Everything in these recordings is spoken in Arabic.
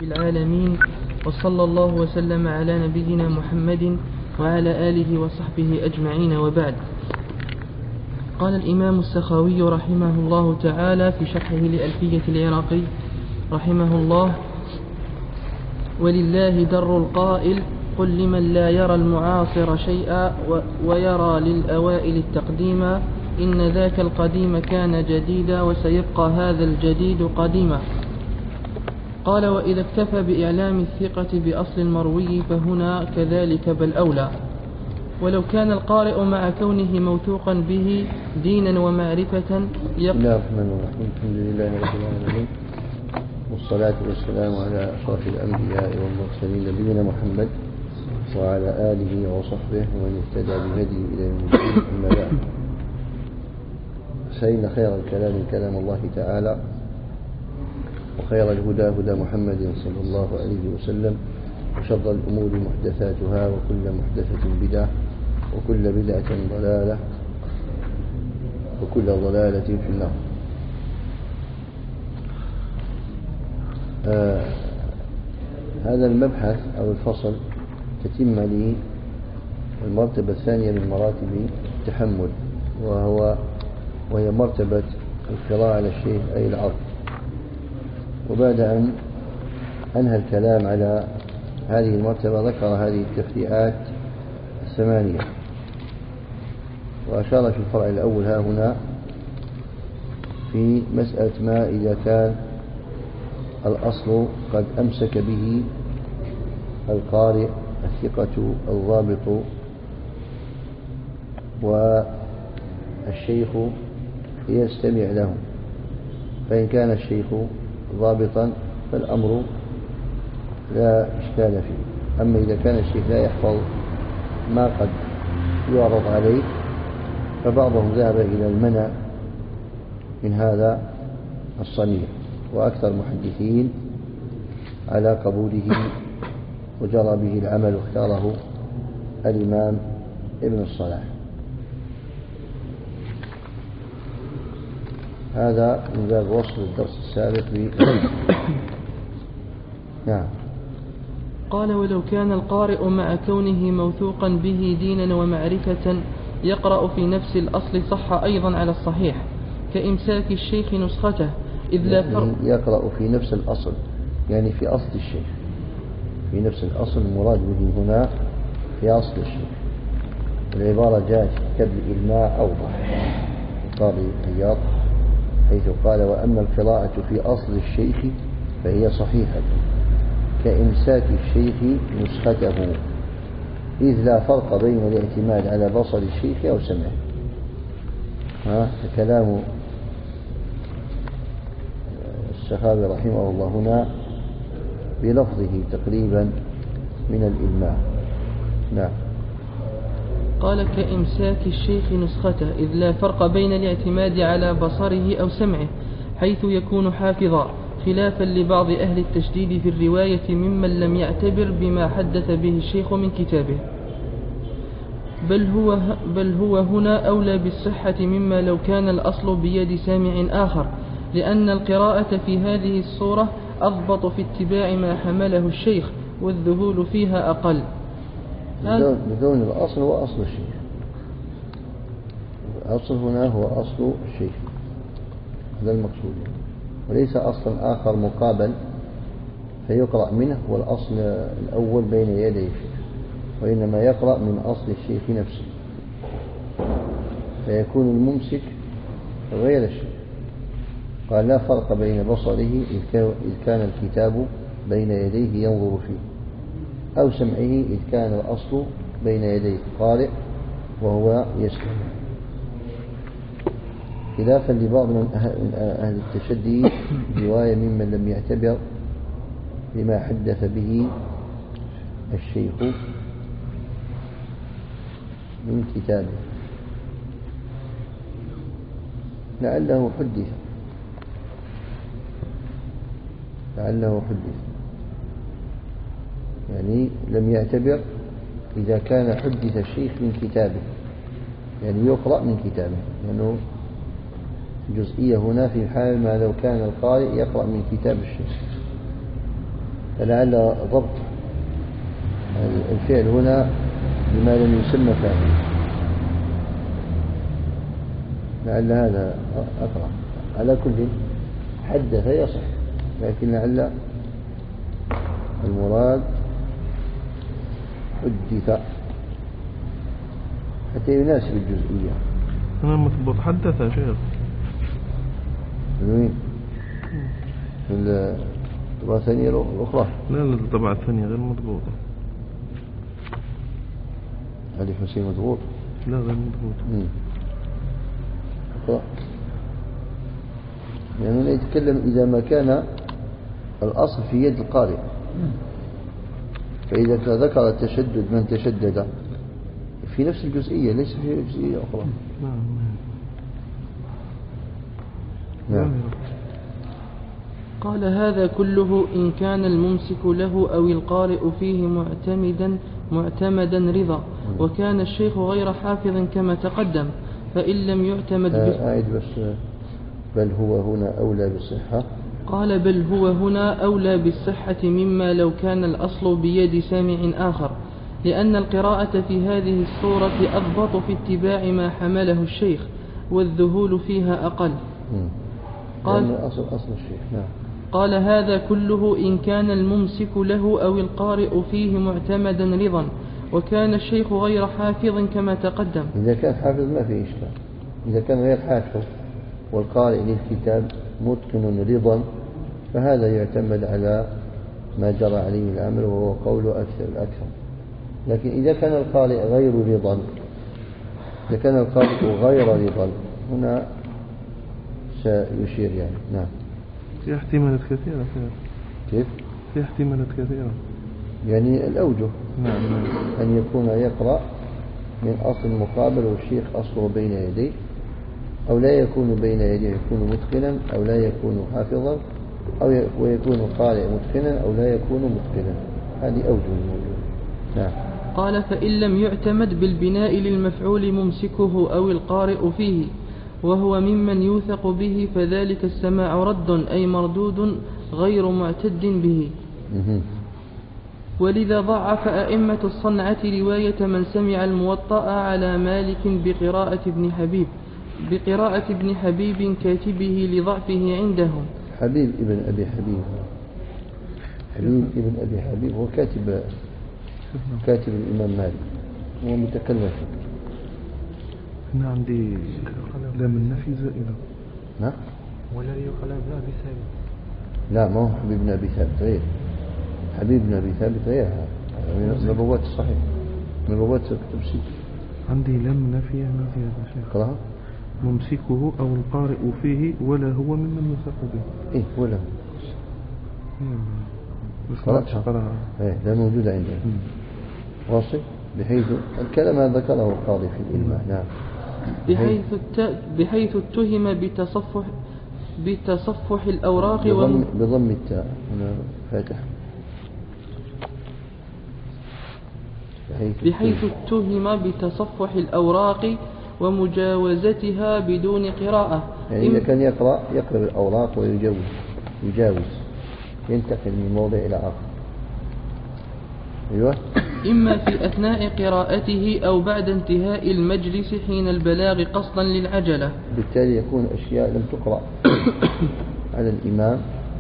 بالعالمين، وصلى الله وسلم على نبينا محمد وعلى آله وصحبه أجمعين، وبعد. قال الإمام السخاوي رحمه الله تعالى في شرحه لألفية العراقي رحمه الله: ولله در القائل قل لمن لا يرى المعاصر شيئا ويرى للأوائل التقديم، إن ذاك القديم كان جديدا وسيبقى هذا الجديد قديما. قال: وإذا اكتفى بإعلام الثقة بأصل المروي فهنا كذلك بل أولى. ولو كان القارئ مع كونه موثوقا به دينا ومعرفة بسم الله الرحمن الرحيم. الحمد لله رب العالمين، والصلاة والسلام على أشرف الأنبياء والمرسلين نبينا محمد وعلى آله وصحبه ومن اهتدى بهديه إلى يوم الدين. أما بعد، فإن خير الكلام كلام الله تعالى، وخير الهدى هدى محمد صلى الله عليه وسلم، وشر الأمور محدثاتها، وكل محدثة بدعة، وكل بدعة ضلالة، وكل ضلالة في النار. هذا المبحث أو الفصل تتم لي المرتبة الثانية من مراتب التحمل، وهي مرتبة القراءة على الشيخ أي العرض. وبعد أن أنهى الكلام على هذه المرتبة ذكر هذه التفريعات الثمانية، وأشار في الفرع الأول ها هنا في مسألة ما إذا كان الأصل قد أمسك به القارئ الثقة الضابط والشيخ يستمع له، فإن كان الشيخ ضابطا فالأمر لا إشكال فيه. أما إذا كان الشيخ لا يحفظ ما قد يعرض عليه فبعضهم ذهب إلى المنع من هذا الصنيع، وأكثر المحدثين على قبوله وجرى به العمل، واختاره الإمام ابن الصلاح. هذا من باب وصل الدرس السابق نعم. قال: ولو كان القارئ مع كونه موثوقا به دينا ومعرفة يقرأ في نفس الأصل صح أيضا على الصحيح، كإمساك الشيخ نسخته، إذ لا فرق. يقرأ في نفس الأصل يعني في أصل الشيخ، في نفس الأصل المراد به هنا في أصل الشيخ. العبارة جاءت في كتاب الإلماء أوضح قاضي عياض، حيث قال: وأما القراءة في أصل الشيخ فهي صحيحة كإمساك الشيخ نسخته، إذ لا فرق بين الاعتماد على بصر الشيخ أو سمعه. كلام السخاوي رحمه الله هنا بلفظه تقريبا من الإلماء. نعم. قال: كإمساك الشيخ نسخته، إذ لا فرق بين الاعتماد على بصره أو سمعه، حيث يكون حافظا، خلافا لبعض أهل التشديد في الرواية ممن لم يعتبر بما حدث به الشيخ من كتابه، بل هو هنا أولى بالصحة مما لو كان الأصل بيد سامع آخر، لأن القراءة في هذه الصورة أضبط في اتباع ما حمله الشيخ، والذهول فيها أقل. بدون الأصل هو أصل الشيخ، الأصل هنا هو أصل الشيخ، هذا المقصود، وليس أصلا آخر مقابل فيقرأ منه والأصل الأول بين يدي الشيخ، وإنما يقرأ من أصل الشيخ نفسه، فيكون الممسك غير الشيخ. قال: لا فرق بين بصره إذ كان الكتاب بين يديه ينظر فيه، أو سمعه إذ كان الأصل بين يديه القارئ وهو يسمع، خلافا لبعض من أهل التشدي رواية ممن لم يعتبر بما حدث به الشيخ من كتابه، لعله حدث، يعني لم يعتبر إذا كان حدث الشيخ من كتابه، يعني يقرأ من كتابه، لأنه جزئية هنا في حال ما لو كان القارئ يقرأ من كتاب الشيخ، فلعل ضبط الفعل هنا بما لم يسمى فاعل، لعل هذا أقرأ. على كل حدث يصح، لكن لعل المراد حدث حتى يناسب الجزئية. أنا مضبوط حدث يا شيخ. وين؟ في الطبعة الثانية الأخرى؟ لا الطبعة الثانية غير مضبوطة. علي حسين مضبوط؟ لا غير مضبوط. اقرأ. يعني يتكلم إذا ما كان الأصل في يد القارئ، فإذا ذكر التشدد من تشدد في نفس الجزئية ليس في جزئية أخرى. نعم. قال هذا كله إن كان الممسك له أو القارئ فيه معتمدا رضا، وكان الشيخ غير حافظ كما تقدم، فإن لم يعتمد أعيد بس. بل هو هنا أولى بالصحة. قال بل هو هنا أولى بالصحة مما لو كان الأصل بيد سامع آخر، لأن القراءة في هذه الصورة أضبط في اتباع ما حمله الشيخ، والذهول فيها أقل. قال أصل الشيخ. نعم. قال هذا كله إن كان الممسك له أو القارئ فيه معتمدا رضا، وكان الشيخ غير حافظ كما تقدم. إذا كان حافظ ما في إشكال. إذا كان غير حافظ والقارئ للكتاب متقن رضا فهذا يعتمد على ما جرى عليه الأمر، وهو قول الأكثر. لكن إذا كان القارئ غير رضا، إذا كان القارئ غير رضا هنا سيشير يعني. نعم. في احتمالات كثيرة. كيف؟ في احتمالات كثيرة، يعني الأوجه. نعم. أن يكون يقرأ من أصل مقابل والشيخ أصله بين يديه، أو لا يكون بين يديه يكون متقنا، أو لا يكون حافظا، أو ويكون القارئ متقنا أو لا يكون متقنا. هذه أوجه الموجود. نعم. قال فإن لم يعتمد بالبناء للمفعول ممسكه أو القارئ فيه وهو ممن يوثق به، فذلك السماع رد أي مردود غير معتد به. ولذا ضعف أئمة الصنعة رواية من سمع الموطأ على مالك بقراءة ابن حبيب كاتبه لضعفه عندهم. حبيب ابن أبي حبيب هو كاتب الإمام مالك، هو متكلم فيه. هنا عندي لام النفي زائدة. نعم. والذي يقال ابن أبي ثابت. لا، ما هو حبيب بن أبي ثابت غير. حبيب بن أبي ثابت غير هذا من الرواة الصحيح، من رواة التبسيط. عندي لام نفي زيادة شيخ. قرأها. ممسكه أو القارئ فيه ولا هو ممن يوثق به. إيه ولا قرأتها. إيه لا موجودة عندنا. واصل بحيث الكلام هذا ذكره القاضي في الإلماء. نعم. بحيث اتهم بتصفح الأوراق بضم التاء هنا فاتح. بحيث اتهم بتصفح الأوراق ومجاوزتها بدون قراءة. يعني إذا كان يقرأ الأوراق ويجاوز ينتقل من موضع إلى آخر. أيوة. إما في أثناء قراءته أو بعد انتهاء المجلس حين البلاغ قصدا للعجلة. بالتالي يكون أشياء لم تقرأ على الإمام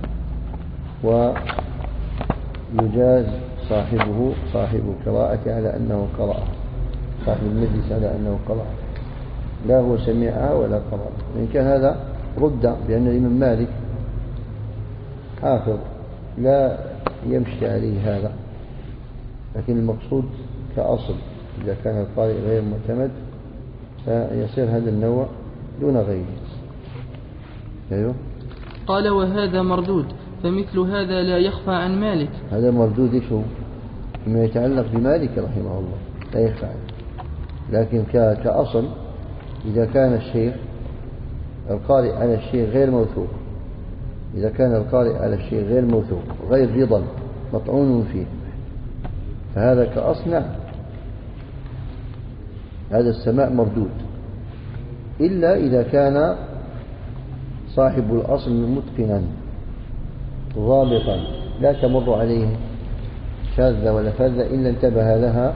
ويجاز صاحب القراءة على أنه قرأ، صاحب المجلس على أنه قرأ، لا هو سمعها ولا قرأ. إن كان هذا رد بأن الإمام مالك حافظ لا يمشي عليه هذا، لكن المقصود كأصل إذا كان القارئ غير معتمد فيصير هذا النوع دون غيره. أيوه. قال وهذا مردود، فمثل هذا لا يخفى عن مالك. هذا مردود إيش هو؟ فيما يتعلق بمالك رحمه الله لا يخفى عنه، لكن كأصل إذا كان الشيخ القارئ على الشيء غير موثوق، إذا كان القارئ على الشيء غير موثوق غير رضا مطعون فيه فهذا كأصل نعم هذا السماع مردود، إلا إذا كان صاحب الأصل متقنا ضابطا لا تمر عليه شاذة ولا فاذة إلا انتبه لها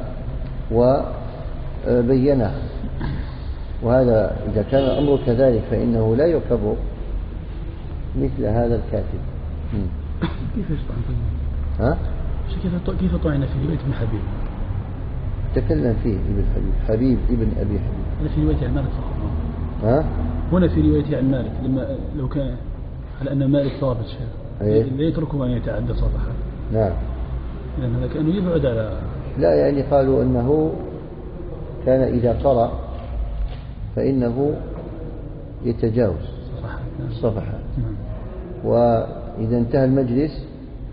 وبينها. وهذا إذا كان الأمر كذلك فإنه لا يعتبر مثل هذا الكاتب. كيف يطعن؟ ها؟ كيف طعن في رواية ابن حبيب؟ تكلم فيه ابن حبيب ابن أبي حبيب. هذا في رواية عن مالك فقط. ها؟ هنا في رواية عن مالك لما لو كان على أن مالك ثابت شيء لا يتركه أن يتعدى صفحة. نعم. لأن هذا كأنه يبعد على. لا يعني قالوا أنه كان إذا قرأ فإنه يتجاوز الصفحات. وإذا انتهى المجلس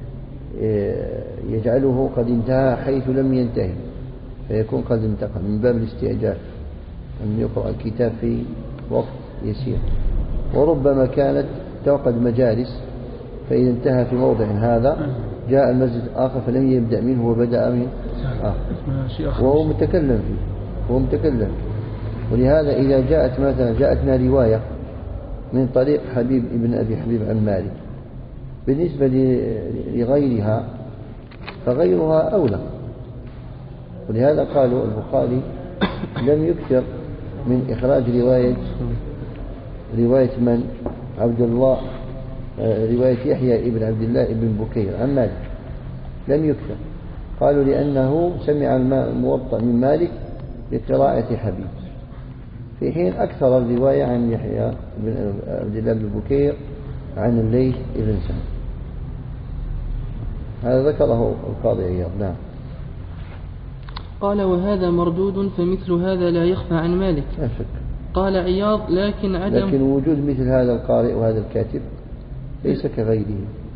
يجعله قد انتهى حيث لم ينتهي فيكون قد انتقل من باب الاستعجال أن يقرأ الكتاب في وقت يسير. وربما كانت توقد مجالس فإذا انتهى في موضع هذا جاء المسجد آخر فلم يبدأ منه وبدأ من آخر وهو متكلم فيه. ولهذا إذا جاءت مثلا جاءتنا رواية من طريق حبيب ابن أبي حبيب عن مالك بالنسبة لغيرها فغيرها أولى. ولهذا قالوا البخاري لم يكثر من إخراج رواية من عبد الله رواية يحيى ابن عبد الله ابن بكير عن مالك لم يكثر. قالوا لأنه سمع الموطأ من مالك بقراءة حبيب في حين أكثر الرواية عن يحيى بن عبد الله بن بكير عن الليث ابن سعد. هذا ذكره القاضي عياض. نعم. قال وهذا مردود فمثل هذا لا يخفى عن مالك. لا شك. قال عياض لكن وجود مثل هذا القارئ وهذا الكاتب ليس كغيره.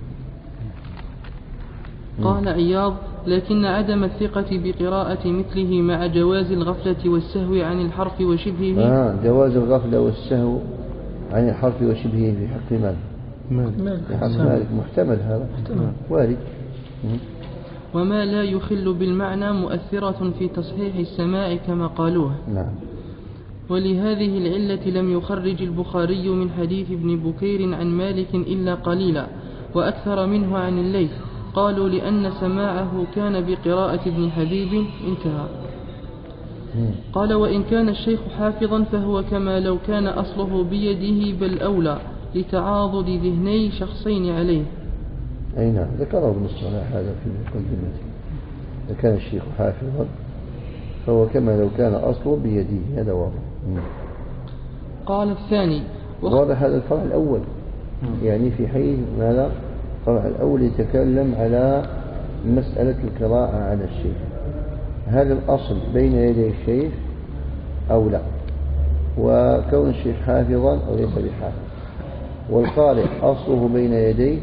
قال عياض لكن عدم الثقة بقراءة مثله مع جواز الغفلة والسهو عن الحرف وشبهه. جواز الغفلة والسهو عن الحرف وشبهه في حق مالك محتمل هذا وارد. وما لا يخل بالمعنى مؤثرة في تصحيح السماع كما قالوه. نعم. ولهذه العلة لم يخرج البخاري من حديث ابن بكير عن مالك إلا قليلا وأكثر منه عن الليث. قالوا لأن سماعه كان بقراءة ابن حبيب. انتهى. قال وإن كان الشيخ حافظا فهو كما لو كان أصله بيده بل أولى لتعاضد ذهني شخصين عليه. أي نعم ذكره ابن الصلاح هذا في مقدمته. إذا كان الشيخ حافظا فهو كما لو كان أصله بيده. هذا واضح. قال الثاني واضح هذا الفرع الأول يعني في حيث ماذا الفرع الأول يتكلم على مسألة القراءة على الشيخ. هل الأصل بين يدي الشيخ أو لا وكون الشيخ حافظا أو ليس بحافظ والقارئ أصله بين يديه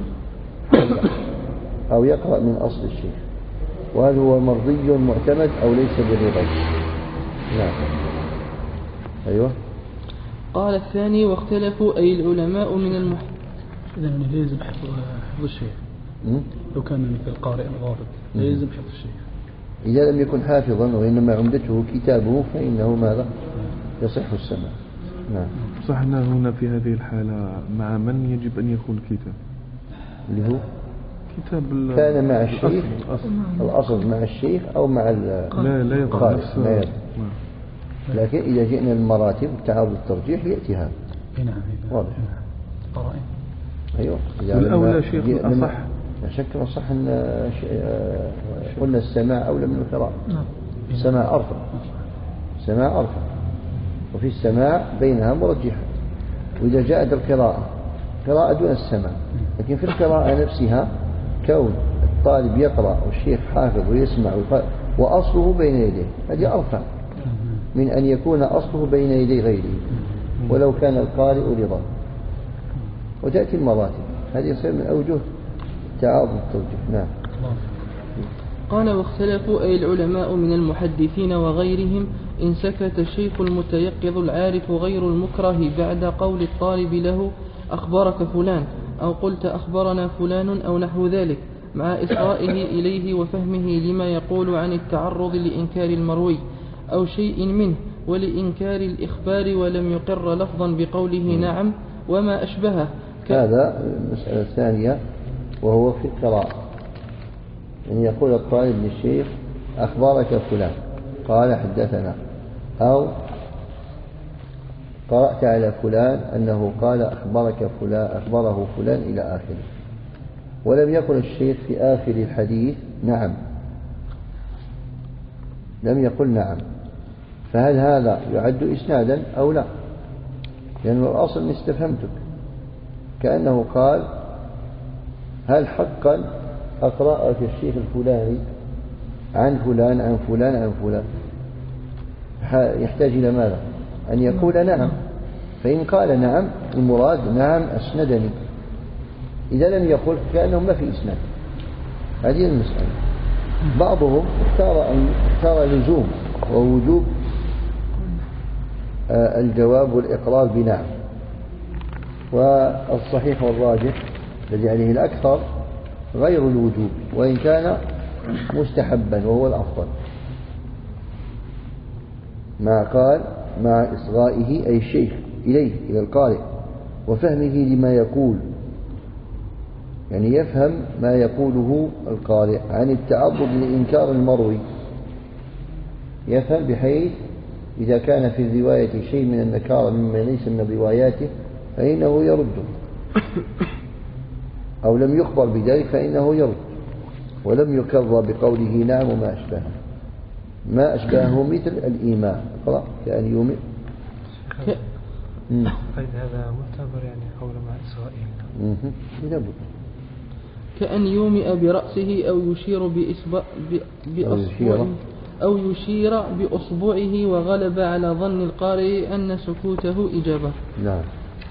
أو يقرأ من أصل الشيخ وهل هو مرضي معتمد أو ليس برضي. نعم. أيوة. قال الثاني واختلفوا أي العلماء من إذا من يلزم حفظ الشيخ لو كان مثل القارئ الغاضب لا يلزم حفظ الشيخ. إذا لم يكن حافظا وإنما عمدته كتابه فإنه ماذا يصح السماع. نعم. صحنا هنا في هذه الحالة مع من يجب أن يكون الكتاب اللي هو كتاب كان مع الشيخ الأصل مع الشيخ أو مع لا يقع نفسه. لكن إذا جئنا المراتب تعارض الترجيح يأتي هذا. نعم. واضح. قرائن. أيوة. الأولى شيخ الأصح. لا شك الأصح أن قلنا السماع أولى من القراءة. السماع أرفع وفي السماع بينها مرجحة. وإذا جاءت القراءة قراءة دون السماع لكن في القراءة نفسها كون الطالب يقرأ والشيخ حافظ ويسمع وأصله بين يديه هذه أرفع من أن يكون أصله بين يدي غيره ولو كان القارئ رضا. وتأتي المراتب هذه يصير من أوجه تعارض التوجيه. نعم. قال واختلفوا أي العلماء من المحدثين وغيرهم إن سكت الشيخ المتيقظ العارف غير المكره بعد قول الطالب له أخبرك فلان أو قلت أخبرنا فلان أو نحو ذلك مع إصغائه إليه وفهمه لما يقول عن التعرض لإنكار المروي أو شيء منه ولإنكار الإخبار ولم يقر لفظا بقوله نعم وما أشبهه. هذا المسألة الثانية وهو في القراءة، يعني يقول الطالب للشيخ أخبرك فلان قال حدثنا، أو قرأت على فلان أنه قال أخبرك فلان أخبره فلان إلى آخره، ولم يقل الشيخ في آخر الحديث نعم، لم يقل نعم، فهل هذا يعد إسنادا أو لا؟ لأنه الأصل استفهمتك، كأنه قال هل حقا أقرأك الشيخ الفلاني عن فلان عن فلان عن فلان؟ يحتاج إلى ماذا؟ أن يقول نعم، فإن قال نعم المراد نعم أسندني، إذا لم يقل كأنه ما في إسناد. هذه المسألة. بعضهم اختار لزوم ووجوب الجواب والإقرار بنعم، والصحيح والراجح الذي عليه الأكثر غير الوجوب، وإن كان مستحبا وهو الأفضل، ما قال مع إصغائه أي الشيخ إليه إلى القارئ وفهمه لما يقول، يعني يفهم ما يقوله القارئ عن التعرض لإنكار المروي، يفهم بحيث إذا كان في الرواية شيء من النكارة مما ليس من رواياته فإنه يرده، أو لم يخبر بذلك فإنه يرد، ولم يكرر بقوله نعم وما أشبهه، ما أشبهه مثل الإيمان، اقرأ كأن يومئ. طيب هذا معتبر يعني قول مع إسرائيل. كأن يومئ برأسه أو يشير بأصبعه وغلب على ظن القارئ أن سكوته إجابة. نعم.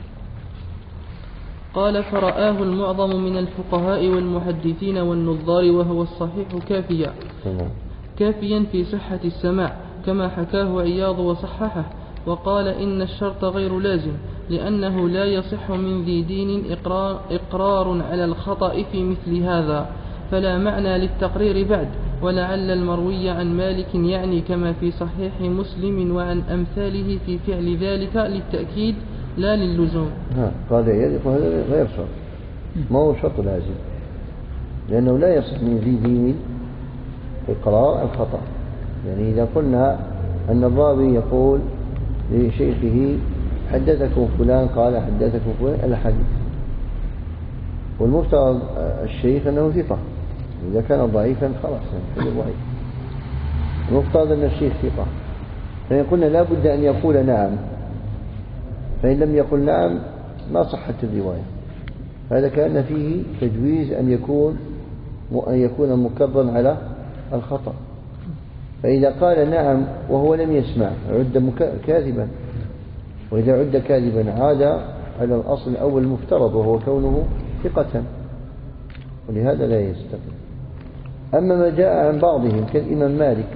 قال فرآه المعظم من الفقهاء والمحدثين والنظار وهو الصحيح كافيا في صحة السماع كما حكاه عياض وصححه، وقال إن الشرط غير لازم لأنه لا يصح من ذي دين إقرار على الخطأ في مثل هذا، فلا معنى للتقرير بعد، ولعل المروي عن مالك يعني كما في صحيح مسلم وعن أمثاله في فعل ذلك للتأكيد لا للزوم. قال يليق هذا غير شرط، ما هو شرط لازم، لأنه لا يصح من ذي دين إقرار الخطأ. يعني إذا قلنا أن الراوي يقول لشيخه حدثكم فلان قال حدثكم فلان الحديث، والمفترض الشيخ أنه ثقة، إذا كان ضعيفا خلاص يعني ضعيف، المفترض أن الشيخ ثقة، فيقولنا لا بد أن يقول نعم، فإن لم يقل نعم ما صحت الرواية. هذا كان فيه تجويز أن يكون مكررا على الخطأ، فإذا قال نعم وهو لم يسمع عد كاذبا، وإذا عد كاذبا عاد على الأصل الأول المفترض وهو كونه ثقة، ولهذا لا يستقيم. أما ما جاء عن بعضهم كالإمام مالك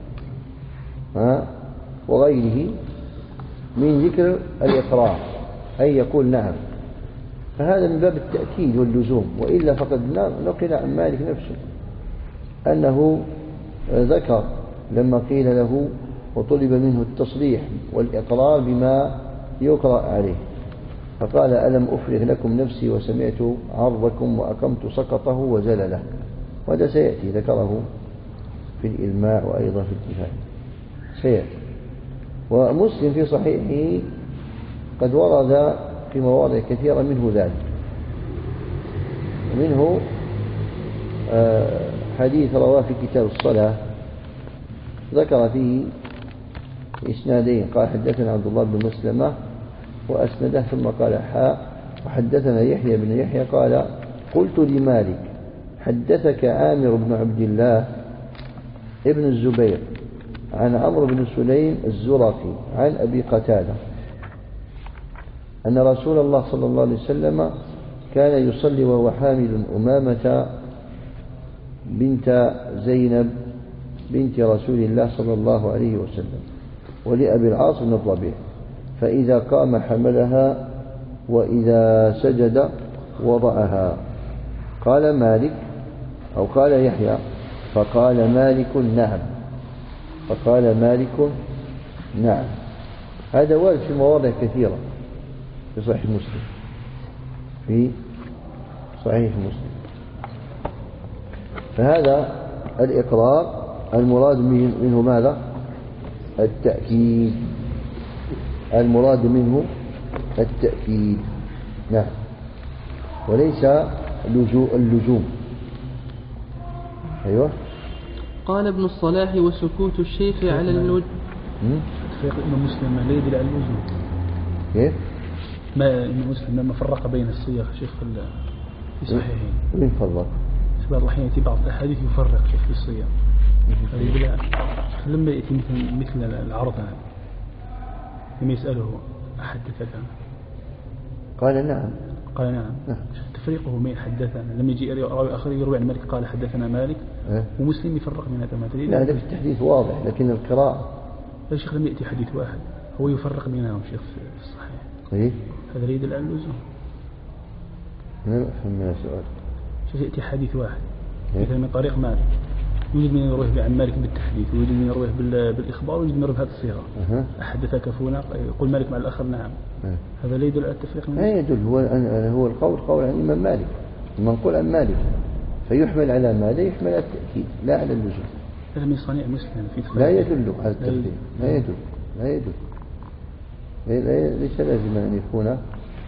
وغيره من ذكر الإقرار أي يقول نعم، فهذا من باب التأكيد واللزوم، وإلا فقد نقل عن مالك نفسه أنه ذكر لما قيل له وطلب منه التصريح والإقرار بما يقرأ عليه، فقال ألم أفرغ لكم نفسي وسمعت عرضكم وأقمت سقطه وزلله، وهذا سيأتي ذكره في الإلماع وأيضا في الكفاية سيأتي. ومسلم في صحيحه قد ورد في مواضع كثيرة منه ذلك، ومنه حديث رواه في كتاب الصلاة ذكر فيه إسنادين، قال حدثنا عبد الله بن مسلمة وأسنده ثم قال وحدثنا يحيى بن يحيى قال قلت لمالك حدثك عامر بن عبد الله ابن الزبير عن عمرو بن سليم الزرقي عن أبي قتادة أن رسول الله صلى الله عليه وسلم كان يصلي وهو حامل أمامة بنت زينب بنت رسول الله صلى الله عليه وسلم ولأبي العاص بن الربيع، فإذا قام حملها وإذا سجد وضعها. قال مالك أو قال يحيى فقال مالك نعم، فقال مالك نعم. هذا وارد في مواضع كثيرة في صحيح مسلم، في صحيح مسلم. فهذا الإقرار المراد منه ماذا؟ التأكيد. المراد منه التأكيد. نعم. وليس اللزوم. أيوة. قال ابن الصلاح: وسكوت الشيخ على الوجه. تفريق الإمام مسلم لا يدل على اللزوم. كيف؟ ما الإمام مسلم لما فرق بين الصيغ شيخ في صحيحين. من فرق؟ في بعض الأحيان يأتي بعض الأحاديث يفرق شيخ في الصيغ. لما يأتي مثل العرض لما يسأله أحدثك قال نعم. قال نعم. تفريقه بين حدثنا لما يجي راوي آخر يروي عن مالك قال حدثنا مالك ومسلم يفرق بين هذا ما تريد. لا هذا في التحديث واضح، لكن القراءة يا شيخ لما يأتي حديث واحد هو يفرق بينهم شيخ في الصحيح. إيه؟ هذا لا يدل على اللزوم. أنا أفهم من السؤال. شيخ يأتي حديث واحد مثلا من طريق مالك يوجد من يرويه عن مالك بالتحديث ويوجد من يرويه بالإخبار ويوجد من يرويه بهذه الصيغة. أحدثك فلان يقول مالك مع الآخر نعم. هذا لا يدل على التفريق. لا يدل. هو القول قول عن الإمام مالك، المنقول عن مالك، فيحمل على ماذا؟ يحمل على التأكيد لا على اللزوم. هذا من صنيع مسلم في لا يدل على التفريق. لا يدل. ليس لازم أن يكون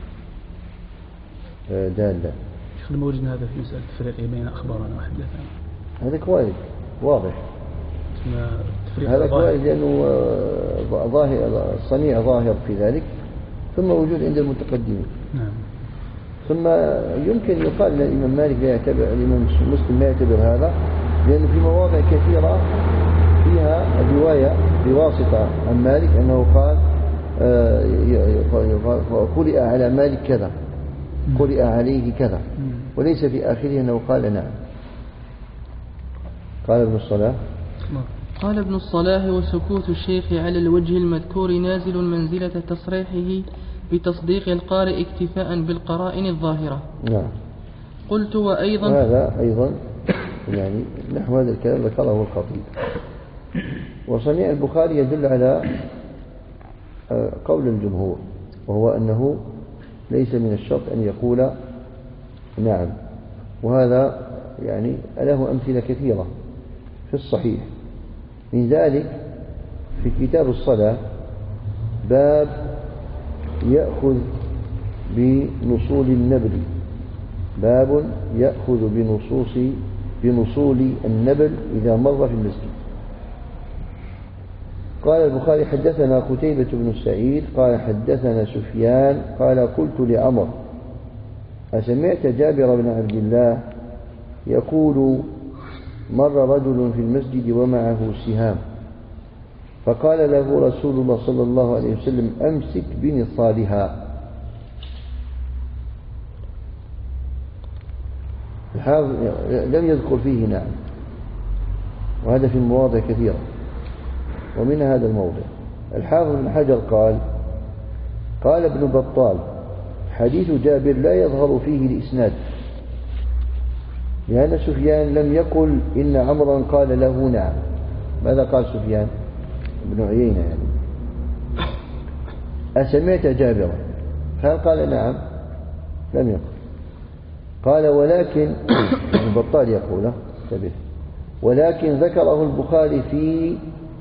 دالا. شيخ لما وجدنا هذا في مسألة التفريق بين أخبارنا وحدثنا هذا كويس واضح. هذا كويس لأنه ظاهر الصنيع ظاهر في ذلك، ثم موجود عند المتقدمين. نعم. ثم يمكن يقال أن الإمام مالك لا يعتبر، الإمام مسلم لا يعتبر هذا، لأنه في مواضع كثيرة فيها الرواية بواسطة عن مالك أنه قال قرئ على مالك كذا، قرئ عليه كذا، وليس في آخره أنه قال نعم. قال ابن الصلاح: قال ابن الصلاح: وسكوت الشيخ على الوجه المذكور نازل منزلة تصريحه بتصديق القارئ اكتفاء بالقرائن الظاهرة. نعم. قلت وأيضا هذا أيضا يعني نحو هذا الكلام ذكره الخطيب. وصنيع البخاري يدل على قول الجمهور، وهو أنه ليس من الشرط أن يقول نعم، وهذا يعني له أمثلة كثيرة في الصحيح. من ذلك في كتاب الصلاة باب يأخذ بنصول النبل، باب يأخذ بنصول النبل إذا مر في المسجد. قال البخاري: حدثنا قتيبة بن سعيد قال حدثنا سفيان قال قلت لعمر: أسمعت جابر بن عبد الله يقول مر رجل في المسجد ومعه سهام، فقال له رسول الله صلى الله عليه وسلم: أمسك بنصالها. الحافظ لم يذكر فيه نعم، وهذا في المواضع كثيرة، ومن هذا الموضع الحافظ بن حجر قال ابن بطال: حديث جابر لا يظهر فيه الإسناد، لأن سفيان لم يقل إن عمرا قال له نعم. ماذا قال سفيان بن عيينة يعني؟ أسمعت جابرا؟ هل قال نعم؟ لم يقل. قال ولكن ابن بطال يقول انتبه، ولكن ذكره البخاري في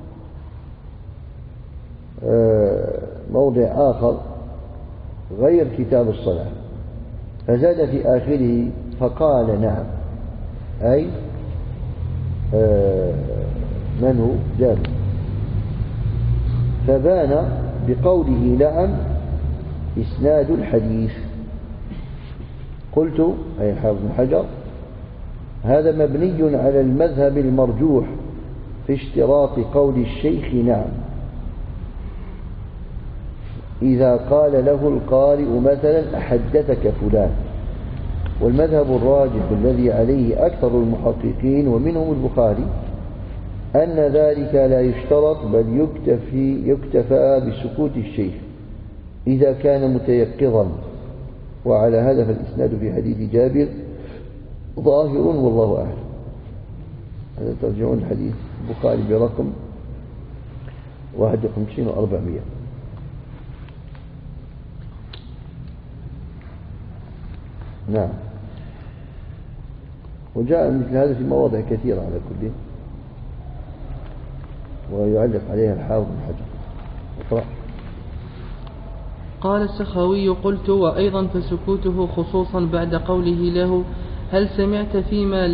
موضع آخر غير كتاب الصلاة، فزاد في آخره فقال نعم، أي من هو؟ جابر. فبان بقوله نعم إسناد الحديث. قلت أي الحافظ بن حجر: هذا مبني على المذهب المرجوح في اشتراط قول الشيخ نعم إذا قال له القارئ مثلا أحدثك فلان، والمذهب الراجح الذي عليه أكثر المحققين ومنهم البخاري أن ذلك لا يشترط، بل يكتفى بسكوت الشيخ إذا كان متيقظا. وعلى هذا فالإسناد في حديث جابر ظاهر والله أعلم. هذا ترجعون الحديث البخاري برقم 51,400. نعم. وجاء مثل هذا في مواضع كثيرة على كل، ويعلق عليها الحافظ بن حجر. اقرأ. قال السخاوي: قلت: وأيضا فسكوته خصوصا بعد قوله له: هل سمعت فيما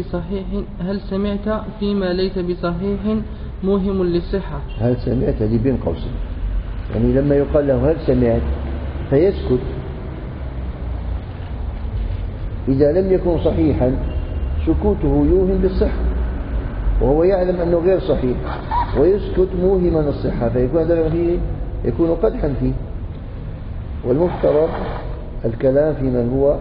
ليس بصحيح موهم للصحة. هل سمعت لي بين قوسين، يعني لما يقال له هل سمعت فيسكت، إذا لم يكن صحيحا سكوته يوهم بالصحة، وهو يعلم أنه غير صحيح ويسكت موهما الصحة، فيكون هذا فيه يكون قدحا فيه. والمفترض الكلام في من هو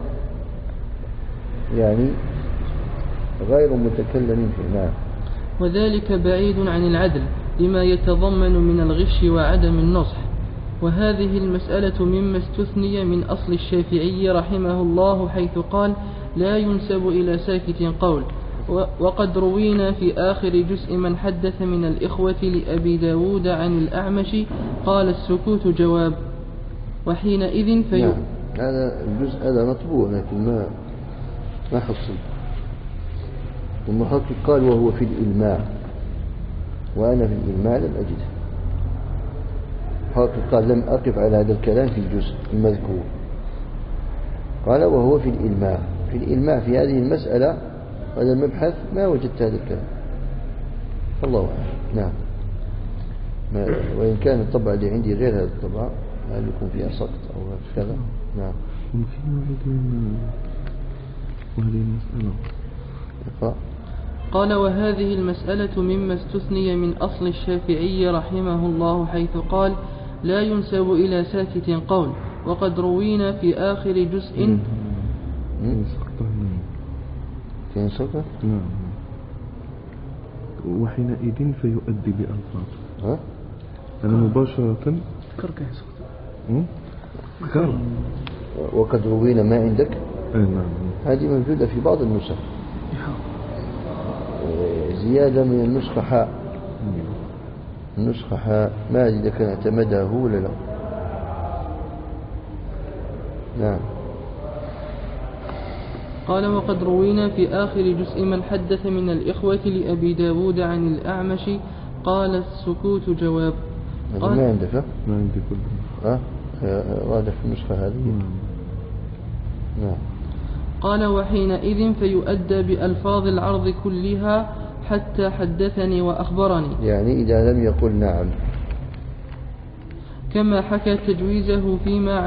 يعني غير متكلم فيه. نعم. وذلك بعيد عن العدل لما يتضمن من الغش وعدم النصح. وهذه المسألة مما استثني من أصل الشافعي رحمه الله، حيث قال: لا ينسب إلى ساكت قول. وقد روينا في آخر جزء من حدث من الإخوة لأبي داود عن الأعمش قال: السكوت جواب. وحينئذ نعم. هذا الجزء هذا مطبوع لكن ما حصل. المحقق قال: وهو في الإلماع، وأنا في الإلماع لم أجده. المحقق قال: لم أقف على هذا الكلام في الجزء المذكور. قال: وهو في الإلماع. في الإلماع في هذه المسألة هذا المبحث ما وجدت هذا الكلام، الله أعلم. نعم. وإن كان الطبع اللي عندي غير هذا الطبع، هل يكون فيها سقط أو كذا. نعم. وهذه المسألة قال: وهذه المسألة مما استثني من أصل الشافعي رحمه الله، حيث قال: لا ينسب إلى ساكت قول. وقد روينا في آخر جزء في سقط. نعم. وحينئذ فيؤدي بألفاظ. أنا مباشرة وقد روينا ما عندك. نعم. هذه موجودة في بعض النسخ، زيادة من النسخة حاء. النسخة حاء ما أدري إذا كان اعتمدها هو ولا لا. نعم. قال: وقد روينا في آخر جزء من حدث من الإخوة لأبي داود عن الأعمش قال: السكوت جواب. قال: ما عندك؟ ما عندي كله. واضح في النسخة هذه. نعم. قال: وحينئذ فيؤدى بألفاظ العرض كلها حتى حدثني وأخبرني، يعني إذا لم يقل نعم، كما حكى تجويزه فيما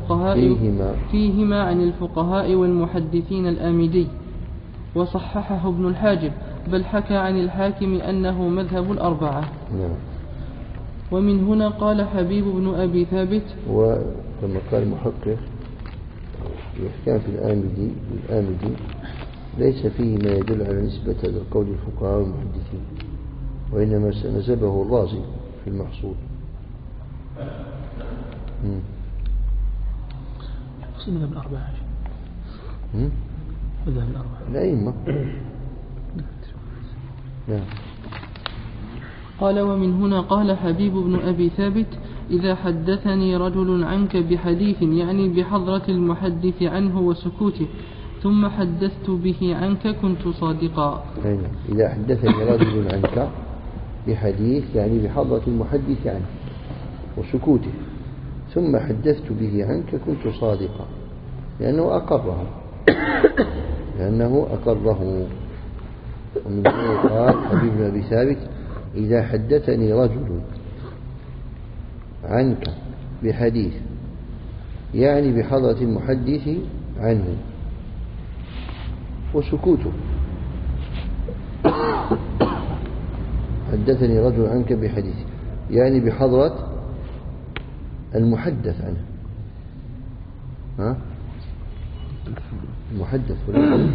عن الفقهاء والمحدثين الآمدي، وصححه ابن الحاجب، بل حكى عن الحاكم أنه مذهب الأربعة. نعم. ومن هنا قال حبيب بن أبي ثابت، وكما قال المحقق الإحكام في الآمدي ليس فيه ما يدل على نسبة هذا القول الفقهاء والمحدثين، وإنما نسبه الرازي في المحصول. مذهب الأربعة. مذهب الأربعة الأئمة. نعم. قال: ومن هنا قال حبيب بن أبي ثابت: إذا حدثني رجل عنك بحديث، يعني بحضرة المحدث عنه وسكوته، ثم حدثت به عنك كنت صادقا. إذا حدثني رجل عنك بحديث، يعني بحضرة المحدث عنه وسكوته، ثم حدثت به عنك كنت صادقا، لأنه أقره. ومن هنا قال حبيب بن أبي ثابت: إذا حدثني رجل عنك بحديث، يعني بحضرة المحدث عنه وسكوته. حدثني رجل عنك بحديث، يعني بحضرة المحدث عنه. المحدث ولا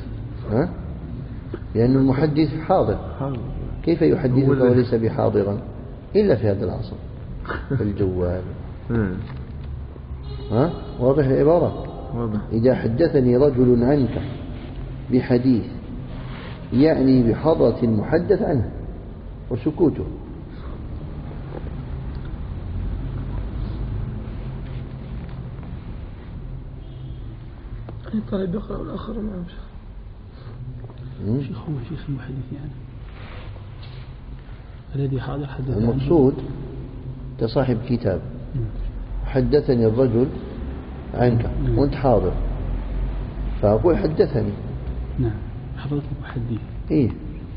لأن المحدث حاضر، كيف يحدثك وليس بحاضرا إلا في هذا العصر في الجوال. واضح العبارة؟ واضح. إذا حدثني رجل عنك بحديث، يعني بحضرة المحدث عنه وسكوته. طالب يقرأ والآخر معه. شيخ هو شيخ المحدث يعني الذي حاضر حدث المقصود أنت صاحب كتاب حدثني الرجل عنك وأنت حاضر فأقول حدثني. نعم حضرة المحدث. إيه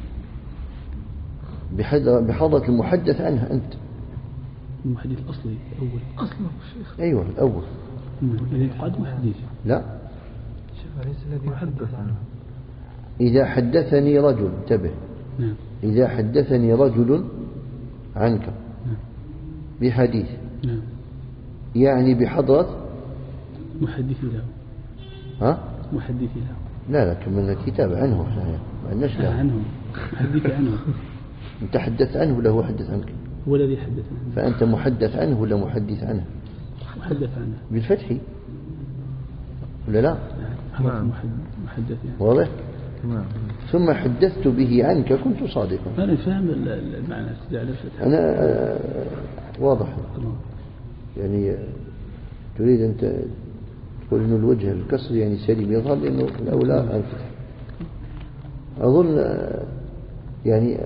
بحضرة المحدث عنه أنت. المحدث الأصلي الأول. أصله الشيخ. أيوة الأول. الذي قد محدث. لا. شيخ ليس الذي يحدث عنه. إذا حدثني رجل انتبه. نعم. إذا حدثني رجل عنك. نعم. بحديث. نعم. يعني بحضرة محدث له. ها؟ محدث له. لا لكن من الكتاب عنه ما لناش له. عنه. محدث عنه. أنت حدثت عنه ولا هو حدث عنك؟ هو الذي حدث عنه. فأنت محدث عنه ولا محدث عنه؟ محدث عنه. بالفتح ولا لا؟ نعم. محدث يعني. واضح؟ نعم. ثم حدثت به عنك كنت صادقا. أنا فاهم المعنى على الفتح. أنا واضح. يعني تريد أن تقول إنه الوجه الكسر يعني سليم يظهر لأنه الأولى الفتح. أظن يعني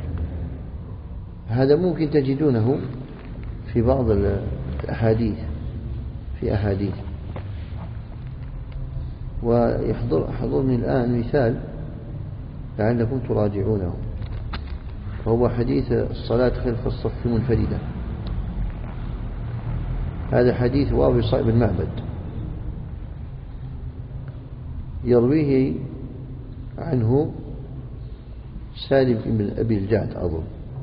هذا ممكن تجدونه في بعض الأحاديث في أحاديث. ويحضرني الآن مثال لعلكم تراجعونه وهو حديث الصلاة خلف الصف منفردة. هذا حديث وابصة بن معبد يرويه عنه سالم بن أبي الجعد أظن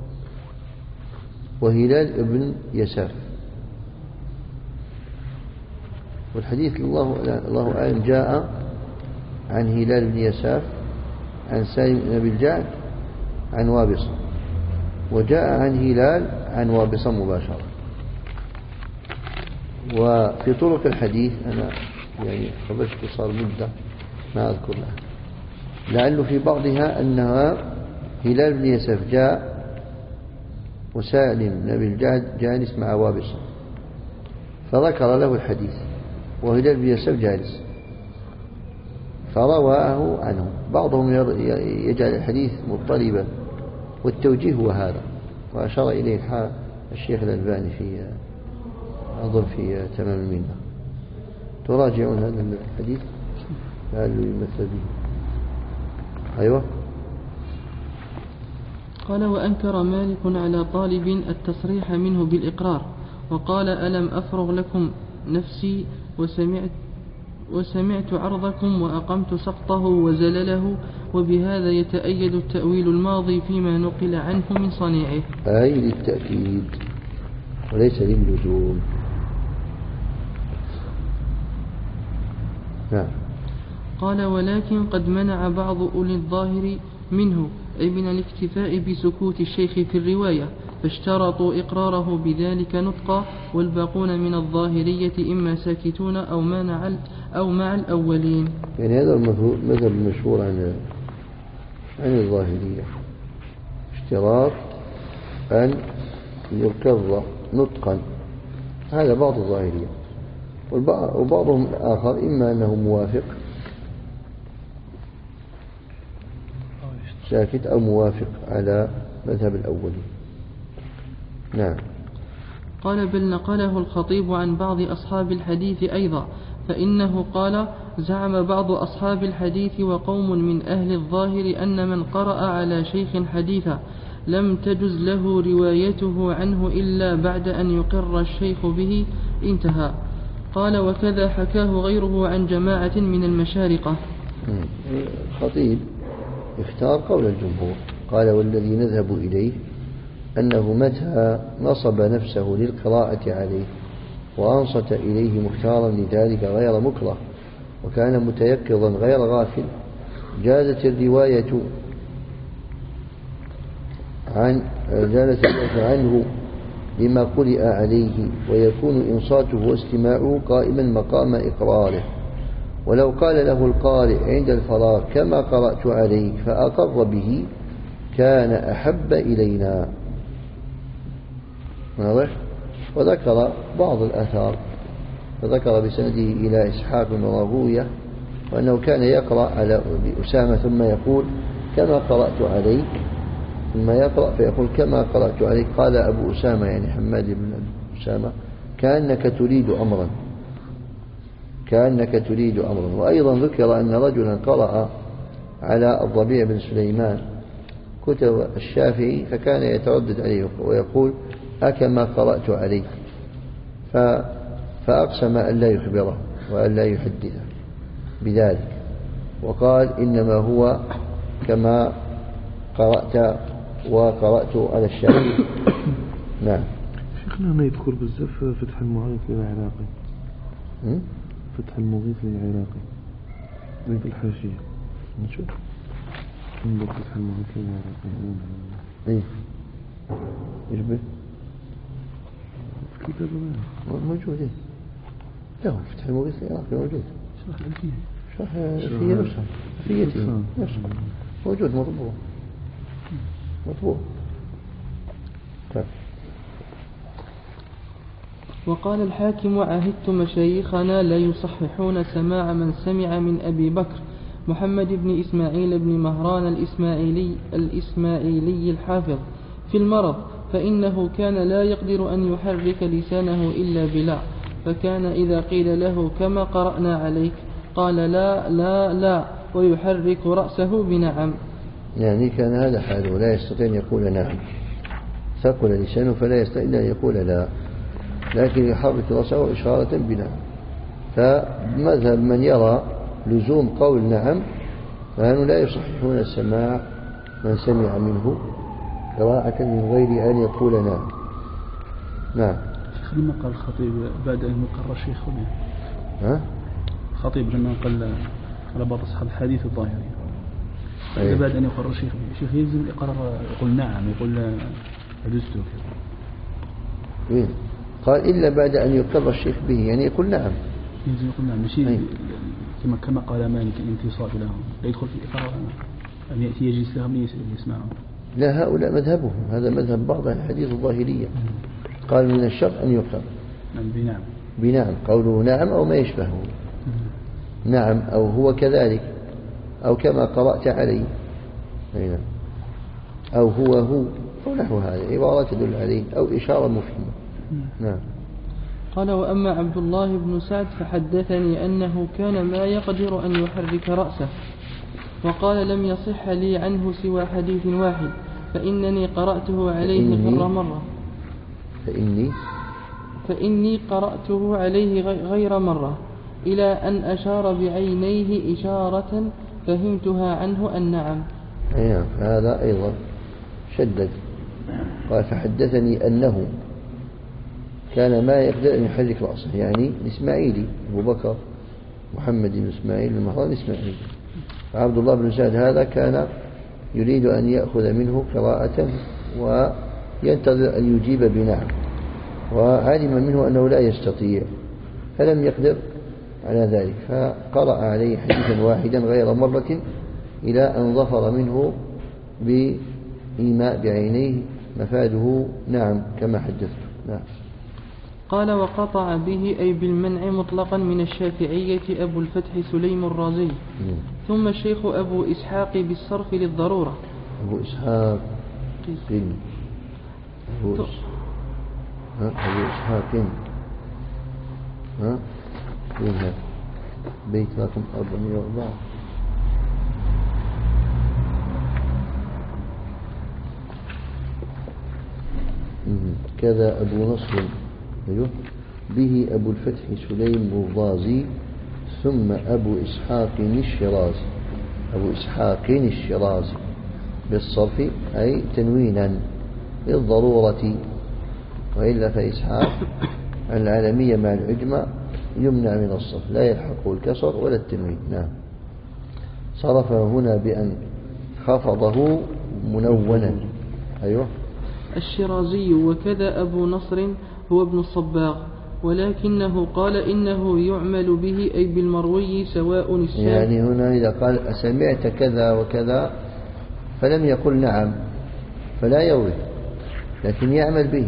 وهلال بن يساف. والحديث الله أعلم جاء عن هلال بن يساف عن سالم بن أبي الجعد عن وابصة وجاء عن هلال عن وابصة مباشرة. وفي طرق الحديث أنا يعني خبرت صار مدة ما أذكر لها لعله في بعضها أنها هلال بن يساف جاء وسالم بن أبي الجعد جالس مع وابصة فذكر له الحديث وهلال بن يساف جالس فرواه عنه. بعضهم يجعل الحديث مضطربا والتوجيه هو هذا وأشار إليه الشيخ الألباني في أظن في تمام المنة. تراجعون هذا الحديث لعله يمثل به. أيوة. قال وأنكر مالك على طالب التصريح منه بالإقرار وقال ألم أفرغ لكم نفسي وسمعت عرضكم وأقمت سقطه وزلله وبهذا يتأيد التأويل الماضي فيما نقل عنه من صنيعه. أي للتأكيد وليس للزوم. نعم. قال ولكن قد منع بعض أولي الظاهر منه أي من الاكتفاء بسكوت الشيخ في الرواية فاشترطوا إقراره بذلك نطقا والباقون من الظاهرية إما ساكتون أو مع الأولين. يعني هذا المذهب المشهور عن الظاهرية اشتراط أن يقر نطقا. هذا بعض الظاهرية وبعضهم الآخر إما أنه موافق ساكت أو موافق على مذهب الأول. نعم. قال بل نقله الخطيب عن بعض أصحاب الحديث أيضا فإنه قال زعم بعض أصحاب الحديث وقوم من أهل الظاهر أن من قرأ على شيخ حديثا لم تجز له روايته عنه إلا بعد أن يقر الشيخ به انتهى. قال وكذا حكاه غيره عن جماعة من المشارقة. الخطيب اختار قول الجمهور قال والذي نذهب إليه أنه متى نصب نفسه للقراءة عليه وأنصت إليه مختارا لذلك غير مكره وكان متيقظا غير غافل جازت الرواية عنه لما قرئ عليه ويكون إنصاته واستماعه قائما مقام إقراره. ولو قال له القارئ عند الفراغ كما قرأت عليك فأقر به كان أحب إلينا. واضح؟ وذكر بعض الآثار فذكر بسنده إلى إسحاق بن راهوية وأنه كان يقرأ على أسامة ثم يقول كما قرأت عليك، ثم يقرأ فيقول كما قرأت عليك. قال أبو أسامة يعني حماد بن أسامة كأنك تريد أمرا، كأنك تريد أمرا. وأيضا ذكر أن رجلا قرأ على الربيع بن سليمان كتب الشافعي فكان يتردد عليه ويقول أكما قرأت عليك، فأقسم أن لا يخبره وأن لا يحدثه بذلك، وقال إنما هو كما قرأت وقرأت على الشافعي. نعم. شيخنا ما يذكر بزاف فتح المغيث للعراقي، فتح المغيث للعراقي من في الحاشية نشوف انظر فتح المغيث للعراقي ايه يشبه في كتاب موجود. ايه لا فتح المغيث للعراقي موجود، شرح الفيه، شرح الفيه نفسها، فيتي نفسها موجود مطبوع. وقال الحاكم عهدت مشايخنا لا يصححون سماع من سمع من أبي بكر محمد بن إسماعيل بن مهران الإسماعيلي الحافظ في المرض، فإنه كان لا يقدر أن يحرك لسانه إلا بلا، فكان إذا قيل له كما قرأنا عليك قال لا لا لا ويحرك رأسه بنعم. يعني كان هذا حاله، لا يستطيع أن يقول نعم، ثقل لسانه فلا يستطيع أن يقول لا، لكن يحرك رأسه إشارة بنعم. فمذهب من يرى لزوم قول نعم فهم لا يصححون السماع من سمع منه قراءة من غير أن يقول نعم. نعم. شيخ لما قال الخطيب بعد أن يقر شيخنا، الخطيب لما قال على بعض أصحاب الحديث الظاهري بعد أن يقر شيخ يلزم الإقرار يقول نعم، يقول أجزته كذا. قال إلا بعد أن يقر الشيخ به، يعني يقول نعم، يلزم يقول نعم، ماشي كما قال مالك الانتصاب لهم لا يدخل في الإقرار أن يأتي يجلس لهم يسمعهم. لا، هؤلاء مذهبهم، هذا مذهب بعض الحديث الظاهرية، قال من الشرط أن يقر بنعم، قوله نعم أو ما يشبهه، نعم أو هو كذلك أو كما قرأت عليه، أو هو أو نحو هذه عبارة تدل عليه أو إشارة مفهمة. نعم. قال وأما عبد الله بن سعد فحدثني أنه كان ما يقدر أن يحرك رأسه، وقال لم يصح لي عنه سوى حديث واحد فإنني قرأته عليه مرة فإني قرأته عليه غير مرة إلى أن أشار بعينيه إشارة فهمتها عنه النعم. هذا أيضا شدد، قال فحدثني أنه كان ما يقدر أن يحرك رأسه، يعني الإسماعيلي أبو بكر محمد بن إسماعيل بن مهران الإسماعيلي. فعبد الله بن سعد هذا كان يريد أن يأخذ منه قراءة وينتظر أن يجيب بنعم، وعلم منه أنه لا يستطيع فلم يقدر على ذلك، فقرأ عليه حديثا واحدا غير مرة إلى أن ظفر منه بإيماء بعينيه مفاده نعم كما حدثت. نعم. قال وقطع به أي بالمنع مطلقا من الشافعية أبو الفتح سليم الرازي، ثم الشيخ أبو إسحاق بالصرف للضرورة. أبو إسحاق بيت رقم 404. كذا أبو نصر به أبو الفتح سليم الرازي ثم أبو إسحاق الشرازي بالصرف أي تنوينا للضرورة، وإلا فإسحاق العالمية مع العجمة يمنع من الصرف، لا يلحقه الكسر ولا التنوين. نعم. صرفه هنا بأن خفضه منونا. الشرازي. وكذا أبو نصر هو ابن الصباغ، ولكنه قال إنه يعمل به أي بالمروي سواء السابق. يعني هنا إذا قال أسمعت كذا وكذا فلم يقل نعم فلا يروي، لكن يعمل به،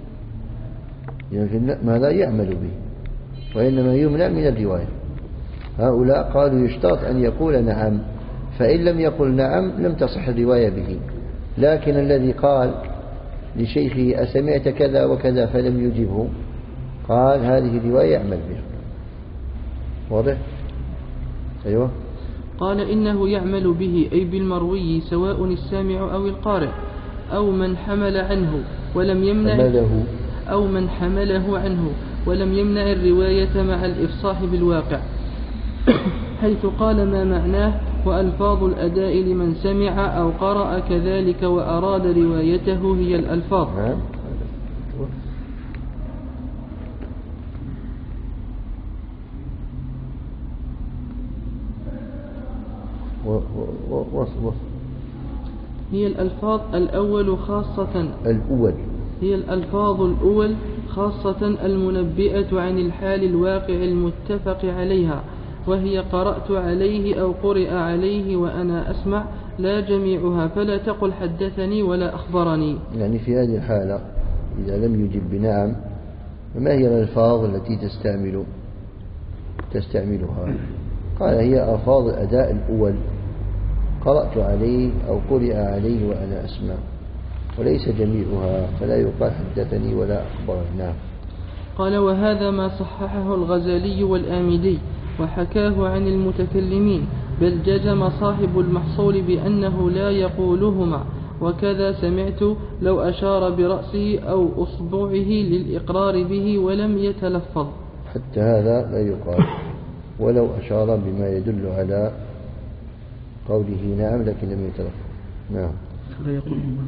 يعني ماذا يعمل به، وإنما يمنع من الرواية. هؤلاء قالوا يشترط أن يقول نعم، فإن لم يقل نعم لم تصح الرواية به. لكن الذي قال لشيخه أسمعت كذا وكذا فلم يجبه، قال هذه الرواية يعمل بها. واضح؟ أيوة. قال إنه يعمل به أي بالمروي سواء السامع أو القارئ أو من حمل عنه ولم يمنع أو من حمله عنه ولم يمنع الرواية مع الإفصاح بالواقع حيث قال ما معناه وألفاظ الأداء لمن سمع أو قرأ كذلك وأراد روايته هي الألفاظ. هي الألفاظ الأول خاصة هي الألفاظ الأول خاصة المنبئة عن الحال الواقع المتفق عليها، وهي قرأت عليه أو قرئ عليه وأنا أسمع لا جميعها، فلا تقل حدثني ولا أخبرني. يعني في هذه الحالة إذا لم يجب بنعم فما هي الألفاظ التي تستعملها؟ قال هي ألفاظ الأداء الأول، قرأت عليه أو قرئ عليه وأنا أسمع، وليس جميعها، فلا يقال حدثني ولا أخبرني. نعم. قال وهذا ما صححه الغزالي والآمدي وحكاه عن المتكلمين، بل جزم صاحب المحصول بأنه لا يقولهما، وكذا سمعت لو أشار برأسه أو أصبعه للإقرار به ولم يتلفظ. حتى هذا لا يقال ولو أشار بما يدل على قوله نعم لكن لم يتلفظ. نعم. لا يقولهما.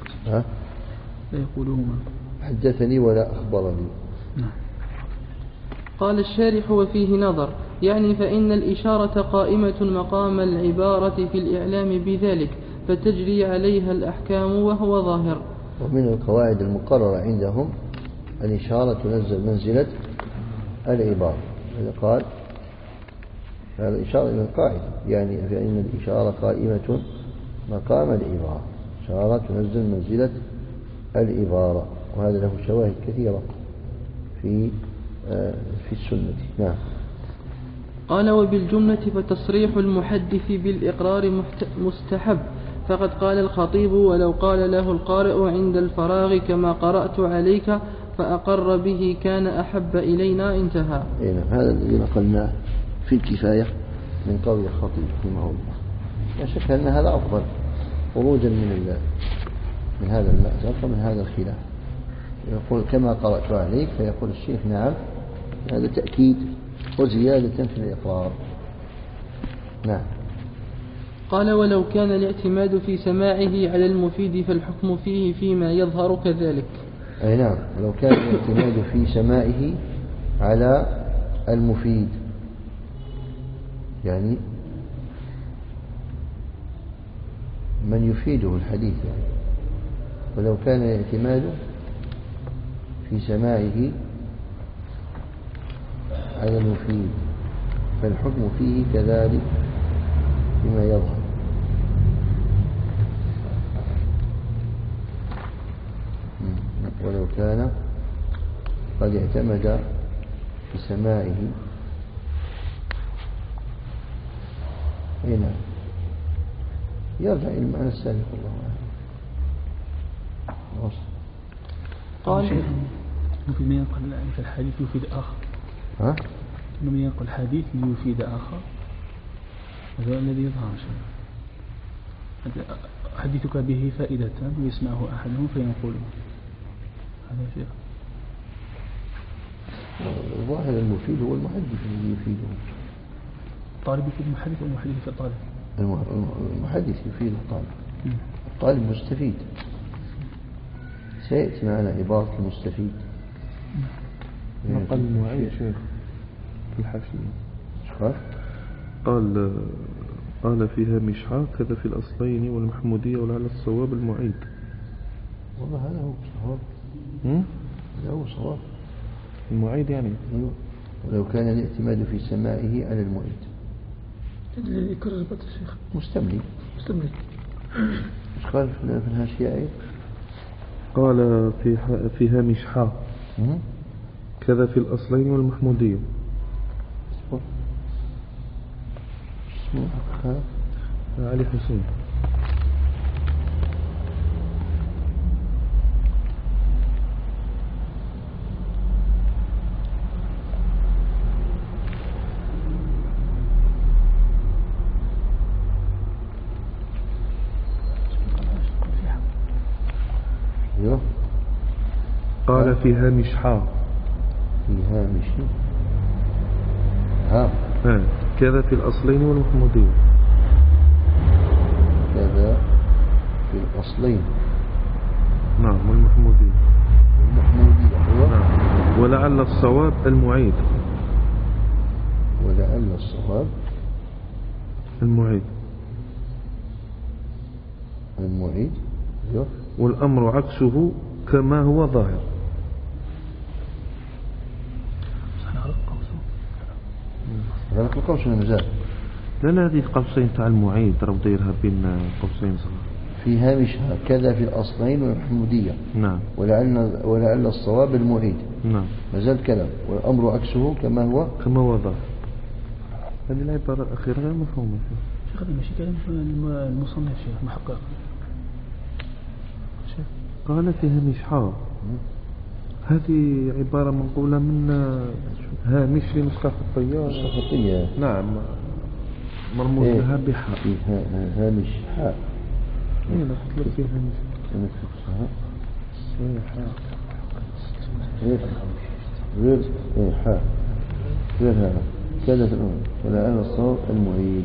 لا يقولهما حدثني ولا أخبرني. نعم. قال الشارح وفيه نظر، يعني فإن الإشارة قائمة مقام العبارة في الإعلام بذلك، فتجري عليها الأحكام وهو ظاهر. ومن القواعد المقررة عندهم الإشارة تنزل منزلة العبارة. إذا قال هذا إشارة إلى القاعدة، يعني فإن الإشارة قائمة مقام العبارة، إشارة تنزل منزلة العبارة، وهذا له شواهد كثيرة في السنة. نعم. قال وبالجملة فتصريح المحدث بالإقرار مستحب، فقد قال الخطيب ولو قال له القارئ عند الفراغ كما قرأت عليك فأقر به كان أحب إلينا، انتهى. هذا الذي نقلناه في الكفاية من قول الخطيب رحمه الله. لا شك أن هذا أفضل خروجا من هذا المأزق ومن هذا الخلاف. يقول كما قرأت عليك فيقول الشيخ نعم، هذا تأكيد وزيادة في الإقرار. نعم. قال ولو كان الاعتماد في سماعه على المفيد فالحكم فيه فيما يظهر كذلك. أي نعم، ولو كان الاعتماد في سماعه على المفيد، يعني من يفيده الحديث، يعني ولو كان الاعتماد في سماعه على المفيد فالحكم فيه كذلك بما يظهر. ولو كان قد اعتمد في سماعه هنا يرجع إلى المعنى السابق. الله أعلم. قال ممكن من ينقل في الحديث يفيد آخر. من ينقل حديث ليفيد آخر، هذا الذي يظهر شيء. حديثك به فائدة ويسمعه أحدهم فينقله، هذا شيء. الظاهر المفيد هو المحدث الذي يفيده. الطالب يفيد المحدث أو المحدث يفيد الطالب؟ المحدث يفيد الطالب. الطالب مستفيد. سيأتي معنا عبارة المستفيد. قال المعيد شيخ في الحاشية. قال فيها مشحة كذا في الأصلين والمحمودية ولعل الصواب المعيد. والله هذا هو صواب. هذا هو صواب. المعيد يعني. ولو كان الاعتماد في سمائه على المعيد. اللي يكرر بات الشيخ. مستملي. ايش قال في الحاشية أيضا؟ قال فيها مشحة كذا في الأصلين والمحمودية. اسمه علي حسين. قال في هامش في هامش كذا في الأصلين والمحمودية. كذا في الأصلين نعم والمحمودية. نعم. ولعل الصواب المعيد. ولعل الصواب المعيد. والأمر عكسه كما هو ظاهر. هذا القوس مزال. لا هذه القوسين تاع المعيد راه دايرها بين قوسين صغار. في هامشها كذا في الأصلين والمحمودية. نعم. ولعل الصواب المعيد. نعم. مازال كلام. والأمر عكسه كما هو ظاهر. هذه العبارة الأخيرة غير مفهومة. شيخ هذه ماشي كلام المصنف شيخ محقق. قال في هامش هذه عبارة منقولة من هامش لنسخة خطية. نعم مرموز لها بحاء. هامش حاء. نحط لك فيه هامش. حاء غير هذا كذا في الأول ولعل الصواب المعيد.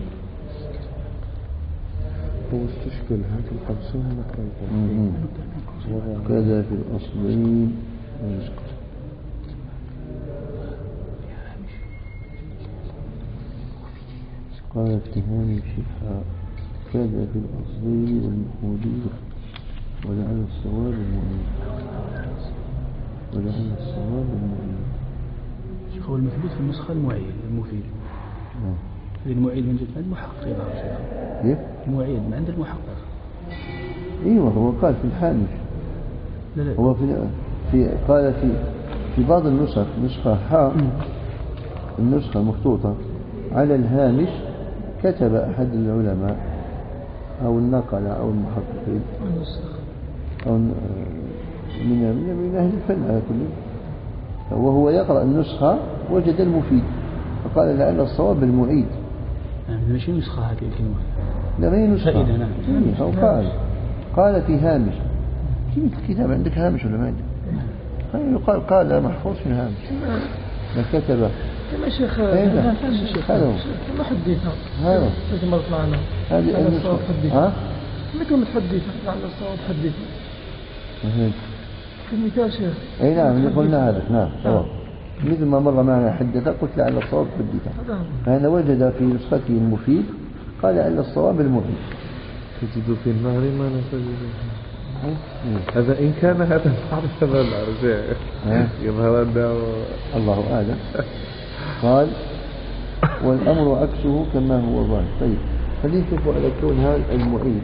هو استشكل هذه القوسين كذا في الأصلين. قال اتهام الشفاء كذا في الأصلين والمحمودية ولعل الصواب المعيد. هو المثبوت في النسخة المفيد. المعيد من جد المحقق. كيف؟ المعيد ما عند المحقق. ايوه هو قال في الحامش. لا هو قال في بعض النسخ نسخة النسخة مخطوطة على الهامش كتب أحد العلماء أو النقل أو المحققين أو من أهل الفن على كل، وهو يقرأ النسخة وجد المفيد فقال لعل الصواب المعيد. ماشي نسخة هذه الكلمة. لا ما هي نسخة. فائدة. نعم. قال في هامش. كيف الكتاب عندك هامش ولا ما عندك؟ قال محفوظ في الهامش. ما كتبه. يا شيخ هذا هو. ما حديثها. هذا. لازم مرت معنا. هذه النسخة. مثل متحدثها لعل الصواب حديثها. كلمة شيخ. أي نعم قلنا هذا. نعم. مثل ما مر معنا حدثه قلت لعل الصواب حدثه. فأنا وجد في نسخته المفيد قال لعل الصواب المعيد. تجد في النهر ما نسجد. هذا إن كان هذا حرف الأرجاء يظهر أنه الله أعلم. قال والأمر عكسه كما هو ظاهر. طيب خلينا نشوف على كون هذا المعيد.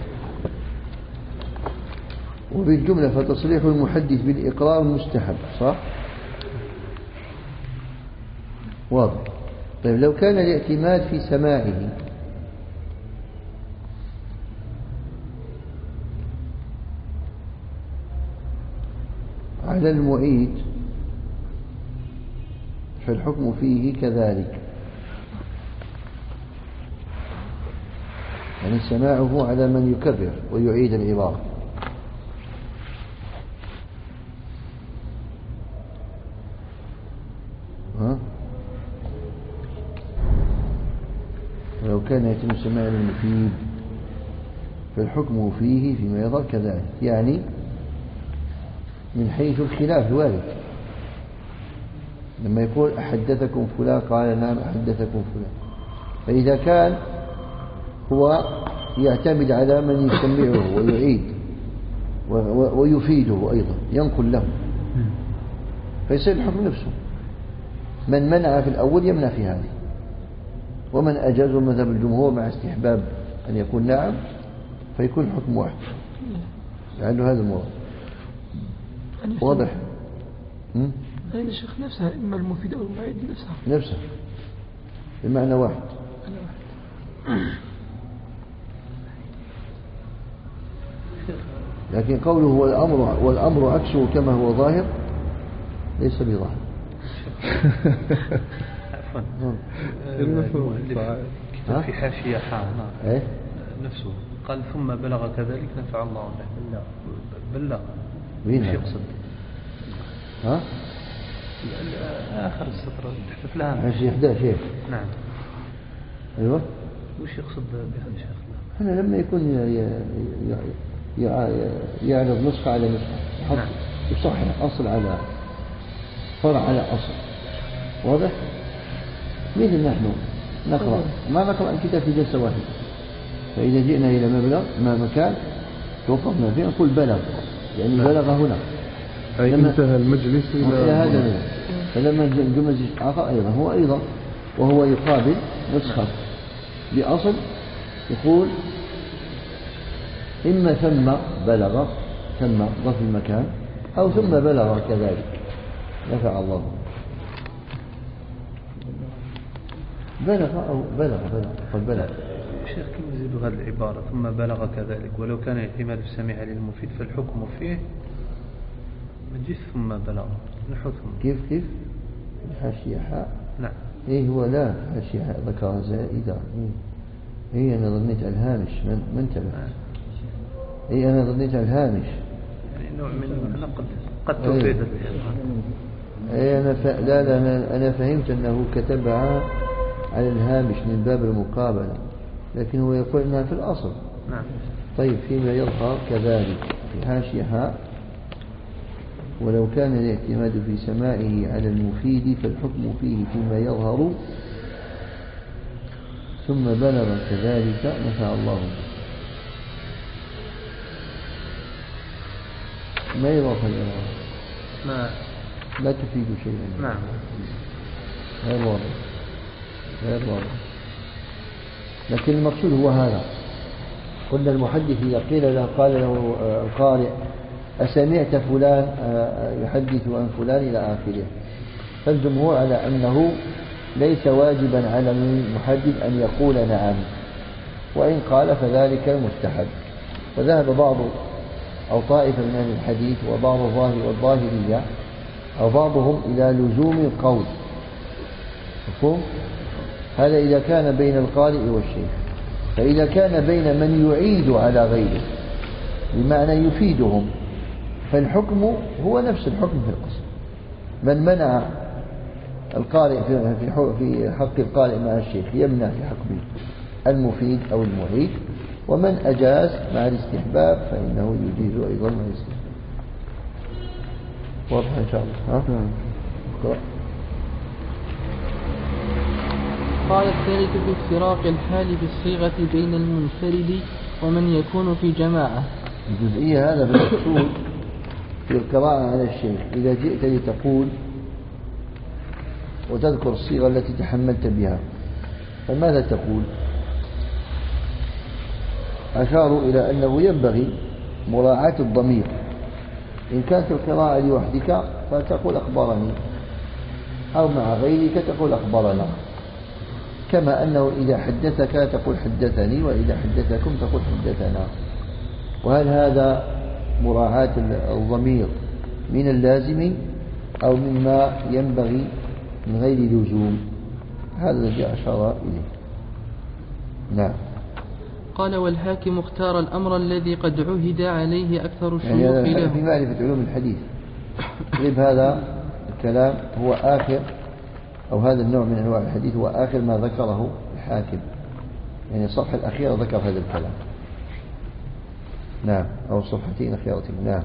وبالجملة فتصريح المحدث بالإقرار مستحب صح؟ واضح. طيب لو كان الاعتماد في سماعه على المعيد فالحكم فيه كذلك، يعني سماعه على من يكرر ويعيد العبارة. ولو كان يتم سماع المفيد فالحكم فيه فيما يظهر كذلك، يعني من حيث الخلاف الوارد. لما يقول أحدثكم فلان قال نعم أحدثكم فلان، فإذا كان هو يعتمد على من يسمعه ويعيد ويفيده أيضا ينقل له فيصير الحكم نفسه. من منع في الأول يمنع في هذه، ومن أجاز مذهب الجمهور مع استحباب أن يكون نعم فيكون الحكم واحد، لأنه هذا المراد واضح. أين الشيخ نفسها إما المفيد أو المعيد نفسها بمعنى واحد. لكن قوله والأمر عكسه كما هو ظاهر ليس بظاهر. عفوا المؤلف كتاب في حاشية إيه؟ نفسه قال ثم بلغ كذلك نفع الله به. بلغ مين وش يقصد؟ ها؟ آخر السطر تحت فلان حاشية 11. نعم. أيوة. وش يقصد بهذا الشيخ؟ هنا لما يكون يعرض نسخة على نسخة يصحح أصل على فرع على أصل. واضح؟ مثل نحن نقرأ ما نقرأ الكتاب في جلسة واحدة، فإذا جئنا إلى مبلغ ما مكان توقفنا فيه نقول بلغ، يعني بلغ هنا أي انتهى المجلس إلى هذا المجلس. فلما نجي مجلس آخر أيضا هو أيضا وهو يقابل نسخة بأصل يقول إما ثم بلغ ثم ظرف المكان أو ثم بلغ كذلك نفع الله. بلغ أو بلغ الشيخ كيف يزيد هذه العبارة ثم بلغ كذلك ولو كان اعتماد السميع للمفيد فالحكم فيه مجلس ثم بلغ نحو ثم كيف حاشية حاء. نعم. إيه هو لا حاشية حاء ذكرها زائدة. إيه أنا ظنيت الهامش ما انتبه. إيه أنا ظنيت الهامش يعني نوع من قد تفيد. إيه أنا فهمت أنه كتبها على الهامش من باب المقابلة، لكن هو يقول أنها في الأصل. نعم. طيب فيما يظهر كذلك في حاشية حاء ولو كان الاعتماد في سماعه على المفيد فالحكم فيه فيما يظهر ثم بلغ كذلك نفع الله. ما يضاف الإضافة لا تفيد شيئا. نعم. غير واضح. لكن المقصود هو هذا. قلنا المحدث إذا قال له القارئ أسمعت فلان يحدث عن فلان إلى آخره، فالجمهور على أنه ليس واجبا على المحدث أن يقول نعم، وإن قال فذلك مستحب. وذهب بعض أو طائفة من أهل الحديث وبعض والظاهرية أو بعضهم إلى لزوم القول. مفهوم؟ هذا إذا كان بين القارئ والشيخ. فإذا كان بين من يعيد على غيره بمعنى يفيدهم فالحكم هو نفس الحكم في الأصل. من منع القارئ في حق القارئ مع الشيخ يمنع في حق المفيد أو المعيد، ومن أجاز مع الاستحباب فإنه يجيز أيضا مع الاستحباب. واضح إن شاء الله. اقرأ. قال الثالث في افتراق الحال بالصيغة بين المنفرد ومن يكون في جماعة. الجزئية هذا بالمقصود في القراءة على الشيخ. إذا جئت لتقول وتذكر الصيغة التي تحملت بها فماذا تقول؟ أشاروا إلى أنه ينبغي مراعاة الضمير. إن كانت القراءة لوحدك فتقول أخبرني، أو مع غيرك تقول أخبرنا، كما أنه إذا حدثك تقول حدثني، وإذا حدثكم تقول حدثنا. وهل هذا مراعاة الضمير من اللازم أو مما ينبغي من غير لزوم؟ هذا الذي أشار إليه. نعم. قال والحاكم اختار الأمر الذي قد عهد عليه أكثر الشيوخ يعني له. في معرفة علوم الحديث طيب هذا الكلام هو آخر، أو هذا النوع من أنواع الحديث هو آخر ما ذكره الحاكم، يعني الصفحة الأخيرة ذكر هذا الكلام. نعم، أو الصفحتين الأخيرتين. نعم.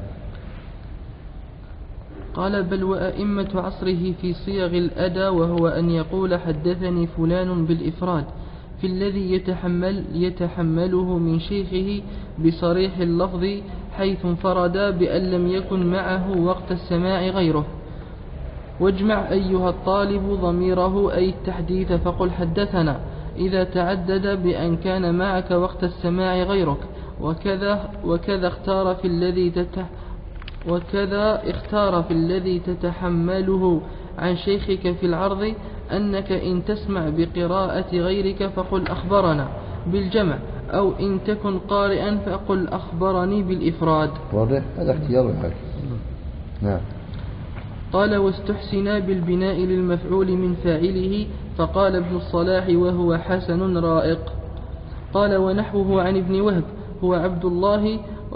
قال بل وأئمة عصره في صيغ الأدى، وهو أن يقول حدثني فلان بالإفراد في الذي يتحمله من شيخه بصريح اللفظ حيث انفرد بأن لم يكن معه وقت السماع غيره. واجمع أيها الطالب ضميره أي التحديث فقل حدثنا إذا تعدد بأن كان معك وقت السماع غيرك. وكذا اختار في الذي تتحمله عن شيخك في العرض أنك إن تسمع بقراءة غيرك فقل أخبرنا، بالجمع، أو إن تكن قارئا فقل أخبرني بالإفراد. واضح؟ هذا اختيار الحاكم. نعم. قال واستحسنا بالبناء للمفعول من فاعله، فقال ابن الصلاح وهو حسن رائق. قال ونحوه عن ابن وهب هو عبد الله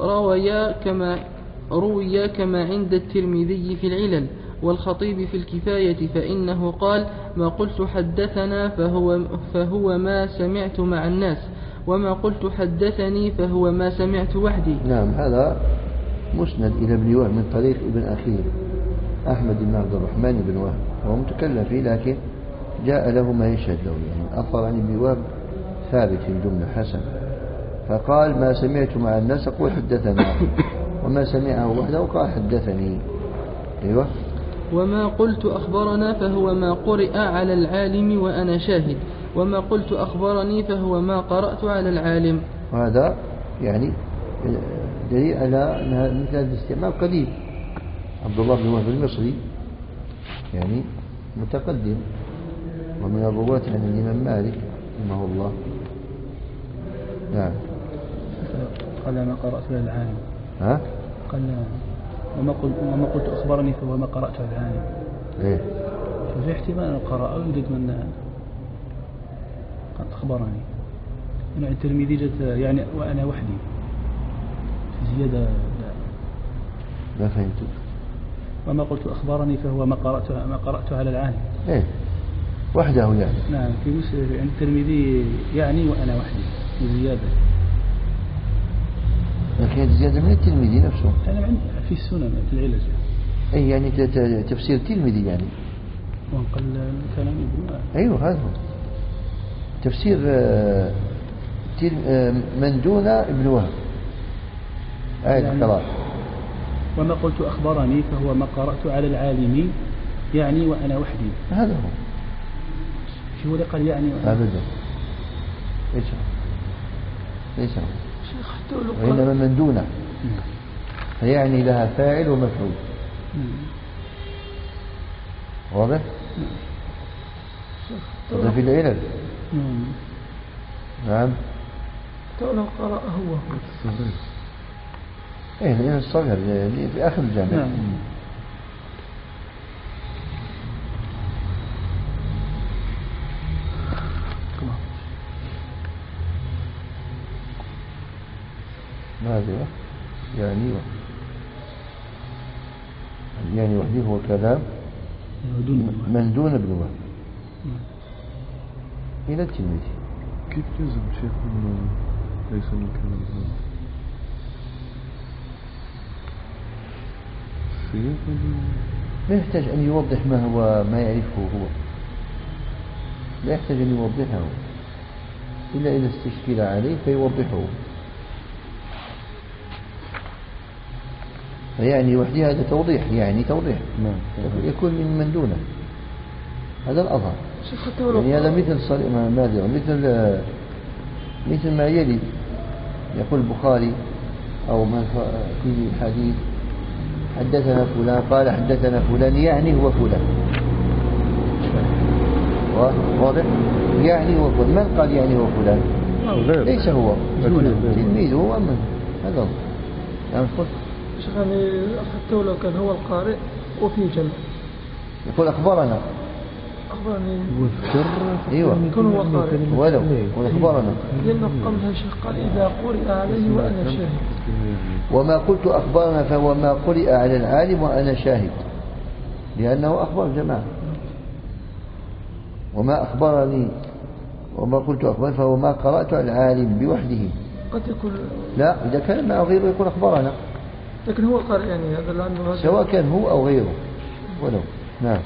روي كما عند الترمذي في العلل والخطيب في الكفاية، فإنه قال ما قلت حدثنا فهو ما سمعت مع الناس، وما قلت حدثني فهو ما سمعت وحدي. نعم، هذا مسند إلى ابن وهب من طريق ابن أخيه أحمد بن عبد الرحمن بن وهب، وهو متكلم فيه لكن جاء له ما يشهد له، يعني أثر عن ابن وهب ثابت في الجملة حسن. فقال ما سمعت مع الناس أقول حدثنا، وما سمعه وحده قال حدثني. أيوة. وما قلت أخبرنا فهو ما قرئ على العالم وأنا شاهد، وما قلت أخبرني فهو ما قرأت على العالم. وهذا يعني دليل على أن مثل هذا الاستعمال قديم. عبد الله بن وهب المصري يعني متقدم، ومن الرواة عن الإمام مالك رحمه الله. نعم. قال ما قرأت على العالم. ها؟ قال وما قلت أخبرني فهو ما قرأت على العالم. إيه؟ ففي احتمال أن القراءة يوجد من قد أخبرني. يعني الترمذي جت يعني وأنا وحدي في زيادة. لا ما فهمت. وما قلت أخبرني فهو ما قرأت على العالم. إيه؟ وحده يعني. نعم، في عند الترمذي يعني وأنا وحدي وزيادة. لكن هذه زيادة من الترمذي نفسه. يعني في السنن في العلج. أي يعني تفسير الترمذي يعني. وانقل كلام ابن. أيوه هذا هو تفسير من دون ابن وهب آية القراءة. وما قلت أخبرني فهو ما قرأت على العالم يعني وأنا وحدي. هذا هو. شو اللي قال يعني أبدا. ليس وإنما من دونه فيعني لها فاعل ومفعول. واضح؟ هذا في العلل. نعم. لو قرأ هو ايه لأن الصغر في آخر الجامع. نعم. هذا يعني وحده هو كلام من دون ابن وهب إلى التلميذ. كيف يلزم شيخ ليس من كلام هذا لا يحتاج أن يوضح ما هو ما يعرفه هو، لا يحتاج أن يوضحه إلا إذا استشكل عليه فيوضحه. يعني وحده هذا توضيح، يعني توضيح يكون من دونه، هذا الأظهر. يعني هذا مثل ما يلي يقول البخاري أو ما في الحديث حدثنا فلان قال حدثنا فلان يعني هو فلان. واضح؟ يعني هو فلان. من قال يعني هو فلان؟ ليس هو تلميذه هو من هذا هو. يعني حتى لو كان هو القارئ وفي جمع يقول أخبرني ايوه يكون هو قارئ ولو أخبرنا لأنه قمها شيخ قال إذا قرئ عليه وأنا شاهد. وما قلت أخبرنا فهو ما قرئ على العالم وأنا شاهد، لأنه أخبر جماعة. وما أخبرني وما قلت أخبرني فهو ما قرأت على العالم بوحده. قد يكون لا، إذا كان مع غيره يكون أخبرنا، لكن هو قارئ يعني هذا لأنه سواء كان هو أو غيره ولو. نعم.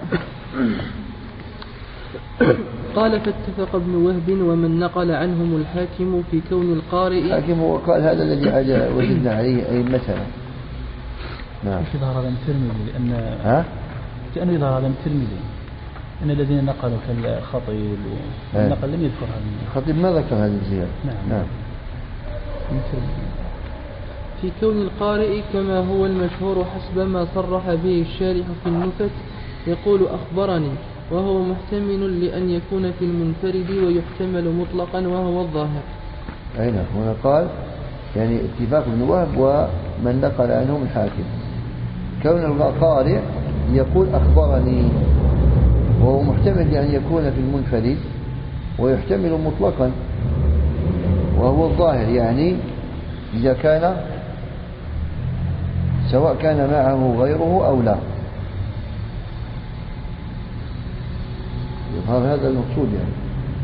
قال فاتفق ابن وهب ومن نقل عنهم الحاكم في كون القارئ. الحاكم هو قال هذا الذي وجدنا عليه أي مثلا. نعم. في ظهر هذا الترمذي لأنه يظهر هذا الترمذي أن الذين نقلوا كالخطيب والنقل لم يذكر هذا. الخطيب ما ذكر هذه الزيادة. نعم. في كون القارئ كما هو المشهور حسب ما صرح به الشارح في النكت، يقول أخبرني وهو محتمل لأن يكون في المنفرد ويحتمل مطلقا وهو الظاهر. أي نعم. هنا قال يعني اتفاق ابن وهب ومن نقل عنهم الحاكم. كون القارئ يقول أخبرني وهو محتمل لأن يكون في المنفرد ويحتمل مطلقا وهو الظاهر، يعني إذا كان سواء كان معه غيره أو لا. هذا المقصود يعني.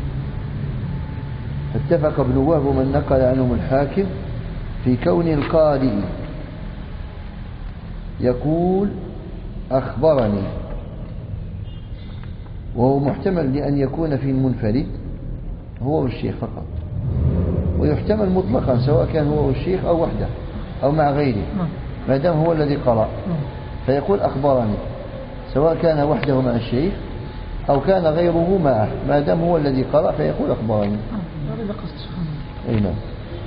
اتفق ابن وهب ومن نقل عنهم الحاكم في كون القارئ يقول أخبرني وهو محتمل لأن يكون في المنفرد هو والشيخ فقط، ويحتمل مطلقا سواء كان هو والشيخ أو وحده أو مع غيره ما دام هو الذي قرأ، فيقول أخبرني سواء كان وحده مع الشيخ أو كان غيره معه ما دام هو الذي قرأ فيقول أخبرني. هذا قصد أي نعم.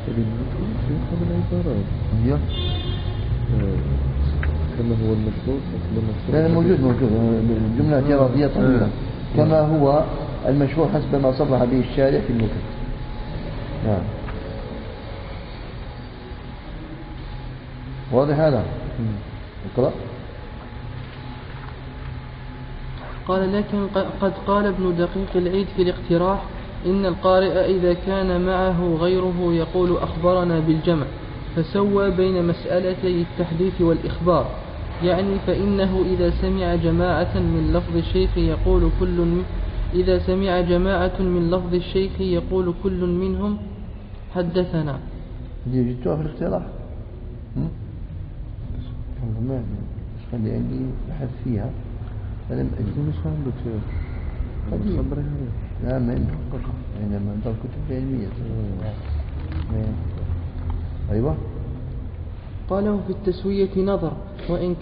كما هو المشهور لا موجود الجملة اعتراضية طويلة كما هو المشهور حسب ما صرح به الشارع في النكت. نعم واضح هذا. اقرأ. قال لكن قد قال ابن دقيق العيد في الاقتراح إن القارئ إذا كان معه غيره يقول أخبرنا بالجمع، فسوى بين مسألتي التحديث والإخبار، يعني فإنه إذا سمع جماعة من لفظ الشيخ يقول كل منهم حدثنا. جبتوها في الاقتراح؟ والله ما اللي عندي بحث فيها فلم أجد. مش عندك شيء لا ما عندي يعني ما عندي كتب علمية. أيوة. قاله في التسوية نظر، وإن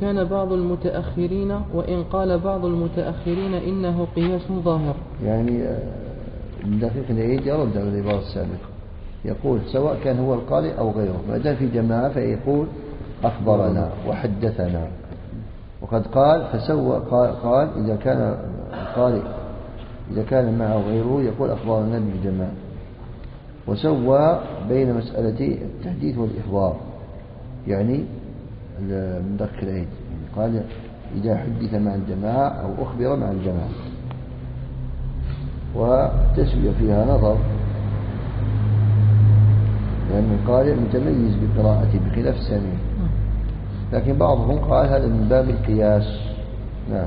قال بعض المتأخرين إنه قياس ظاهر. يعني دقيق العيد يرد على العبارة السابقة، يقول سواء كان هو القارئ أو غيره ما دام في جماعة فيقول أخبرنا وحدثنا. وقد قال فسوى قال إذا كان القارئ إذا كان معه غيره يقول أخبرنا بالجماعة، وسوى بين مسألتي التحديث والإخبار، يعني مدخل العيد يعني قال إذا حدث مع الجماعة أو أخبر مع الجماعة. والتسوية فيها نظر لأن القارئ متميز بقراءته بخلاف السامع، لكن بعضهم قال هذا من باب القياس. نعم.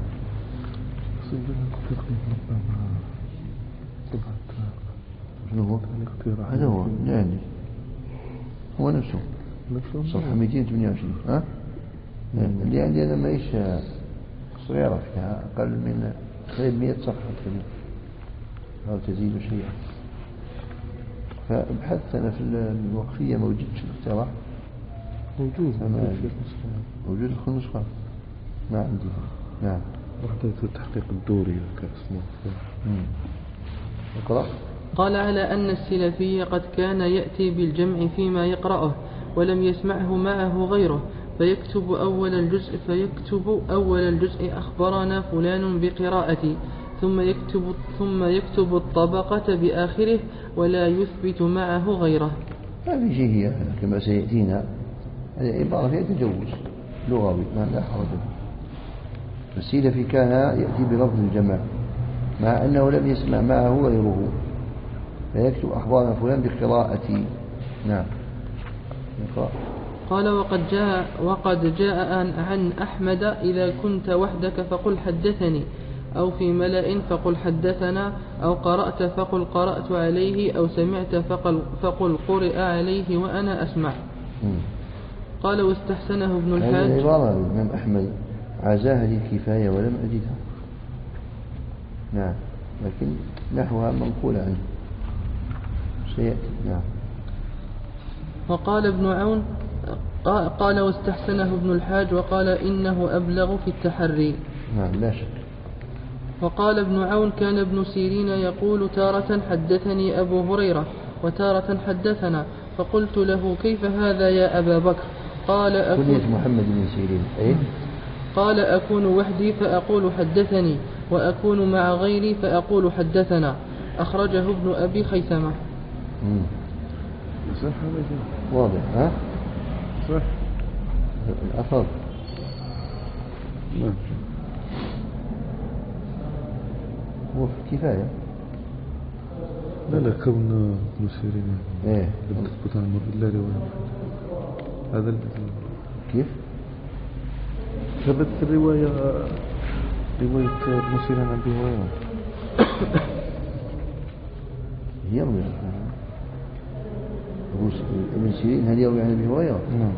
شنو هو؟ هذا هو يعني هو نفسه صفحة 228. ها؟ اللي عندي أنا ماهيش صغيرة فيها أقل من قريب 100 صفحة تقريبا أو تزيد شيئا. فبحثت أنا في الوقفية ما وجدتش الاقتراح. موجود في النسخة ما عندي. نعم. وحدة التحقيق الدوري كاسمه. اقرأ. قال على أن السلفي قد كان يأتي بالجمع فيما يقرأه ولم يسمعه معه غيره، فيكتب أول الجزء أخبرنا فلان بقراءتي، ثم يكتب الطبقة بآخره ولا يثبت معه غيره. هذه هي كما سيأتينا هذه عبارة فيها تجوز لغوي ما لا حرج فيه. السلفي كان يأتي بلفظ الجمع مع أنه لم يسمع معه غيره فيكتب أخبارنا فلان بقراءتي. نعم. قال وقد جاء عن أحمد إذا كنت وحدك فقل حدثني، أو في ملأ فقل حدثنا، أو قرأت فقل قرأت عليه، أو سمعت فقل قرئ عليه وأنا أسمع. قال واستحسنه ابن الحاج. هذه العبارة الإمام أحمد عزاها للكفاية ولم أجدها. نعم لكن نحوها منقولة عنه سيأتي. نعم. وقال ابن عون قال واستحسنه ابن الحاج وقال إنه أبلغ في التحري. نعم لا شك. وقال ابن عون كان ابن سيرين يقول تارة حدثني أبو هريرة وتارة حدثنا، فقلت له كيف هذا يا أبا بكر؟ قال أكون كنية محمد بن سيرين. أي؟ قال أكون وحدي فأقول حدثني، وأكون مع غيري فأقول حدثنا. أخرجه ابن أبي خيثمة. صح هذا واضح ها؟ صح الأثر نعم هو كفاية. لا كون ابن سيرين ايه تثبت عن المرء إلا رواية هذا كيف؟ ثبت الرواية رواية ابن سيرين عن أبي هريرة يروي ابن سيرين هل يروي عن أبي هريرة؟ نعم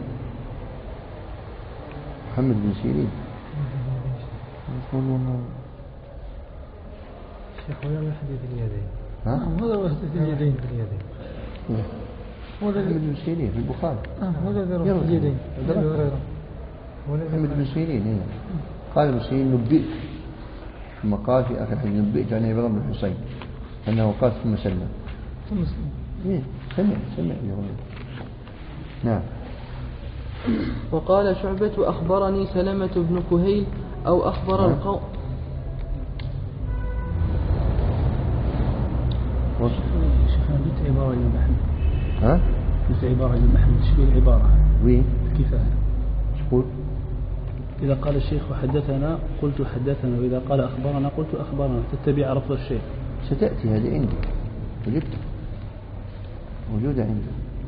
محمد بن سيرين يقولون شيخ ولا حديث اليدين. ها؟ هذا هو حديث اليدين باليدين. محمد بن سيرين في البخاري. هذا ذرة اليدين. محمد بن سيرين هنا قال ابن سيرين نبئت ثم قال في آخر الحديث نبئت عن عمران بن حسين أنه قال ثم سلم. إيه سمع يقول. نعم. وقال شعبة أخبرني سلمة بن كهيل أو أخبر القوم. شيخنا قلت عبارة الإمام أحمد. ها؟ قلت عبارة الإمام أحمد تشبيه العبارة. وين؟ كفاية. تقول؟ إذا قال الشيخ حدثنا قلت حدثنا، وإذا قال أخبرنا قلت أخبرنا، تتبع لفظ الشيخ. ستأتي هذه عندي وجدت موجودة عندي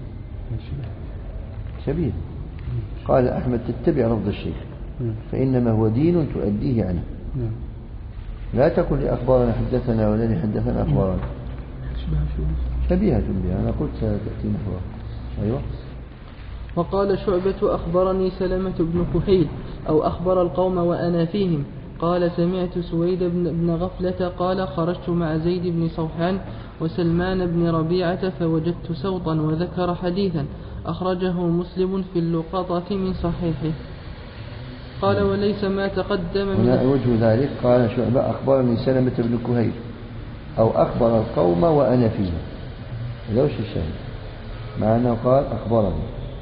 شبيه. قال أحمد تتبع لفظ الشيخ فإنما هو دين تؤديه عنه. لا تقل لي أخبارنا حدثنا ولا لي حدثنا أخبارنا. شبيهة بها. أنا قلت ستأتي نحوها. أيوة. وقال شعبة أخبرني سلمة بن كهيل أو أخبر القوم وأنا فيهم. قال سمعت سويد بن غفلة قال خرجت مع زيد بن صوحان وسلمان بن ربيعة فوجدت سوطا وذكر حديثا أخرجه مسلم في اللقطة من صحيحه. قال وليس ما تقدم من وجه ذلك قال شعبة أخبرني سلمة بن كهيل أو أخبر القوم وأنا فيهم. هذا وش الشاهد؟ مع أنه قال أخبرني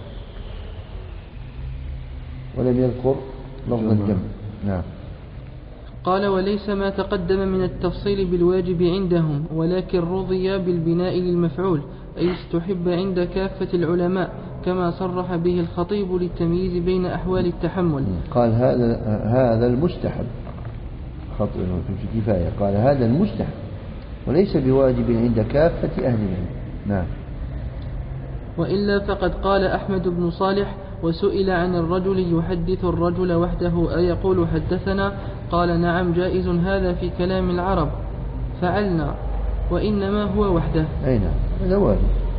ولم يذكر لفظ الجمع. نعم. قال وليس ما تقدم من التفصيل بالواجب عندهم ولكن رضي بالبناء للمفعول أي استحب عند كافة العلماء كما صرح به الخطيب للتمييز بين أحوال التحمل. قال هذا المستحب خطئ في كفاية. قال هذا المستحب وليس بواجب عند كافة أهل العلم. نعم. وإلا فقد قال أحمد بن صالح وسئل عن الرجل يحدث الرجل وحده أيقول حدثنا؟ قال نعم جائز هذا في كلام العرب فعلنا وإنما هو وحده. أي نعم هذا واجب.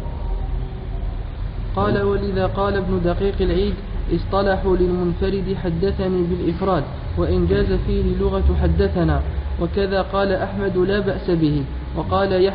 قال ولذا قال ابن دقيق العيد اصطلحوا للمنفرد حدثني بالإفراد وإن جاز فيه لغة حدثنا وكذا قال أحمد لا بأس به. وقال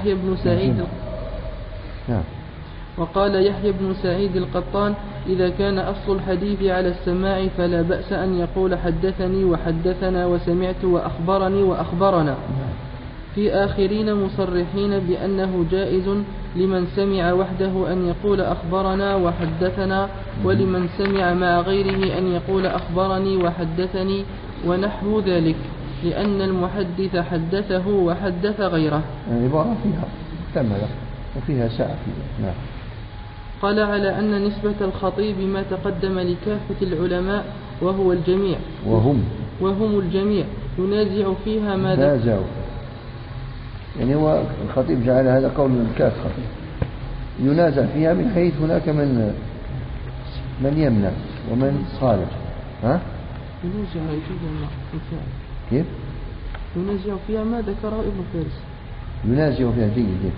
يحيى بن سعيد القطان إذا كان أصل الحديث على السماع فلا بأس أن يقول حدثني وحدثنا وسمعت وأخبرني وأخبرنا. في آخرين مصرحين بأنه جائز لمن سمع وحده أن يقول أخبرنا وحدثنا ولمن سمع مع غيره أن يقول أخبرني وحدثني ونحو ذلك لأن المحدث حدثه وحدث غيره. عبارة فيها كملة وفيها ساعة فيها. نعم. قال على أن نسبة الخطيب ما تقدم لكافة العلماء وهو الجميع وهم الجميع ينازع فيها ما نازعوا يعني هو الخطيب جعل هذا قول الكافة ينازع فيها من حيث هناك من يمنع ومن صالح. ها؟ ينازع كيف؟ ينازع فيها ما ذكره ابن فارس. ينازع فيها جيد.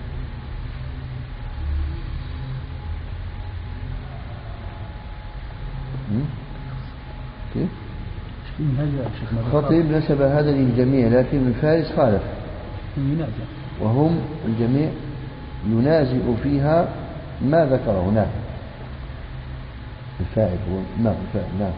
كيف؟ الخطيب نسب هذا للجميع لكن ابن فارس خالف وهم الجميع ينازع فيها ما ذكره. نعم. الفاعل هو نعم الفاعل. نعم.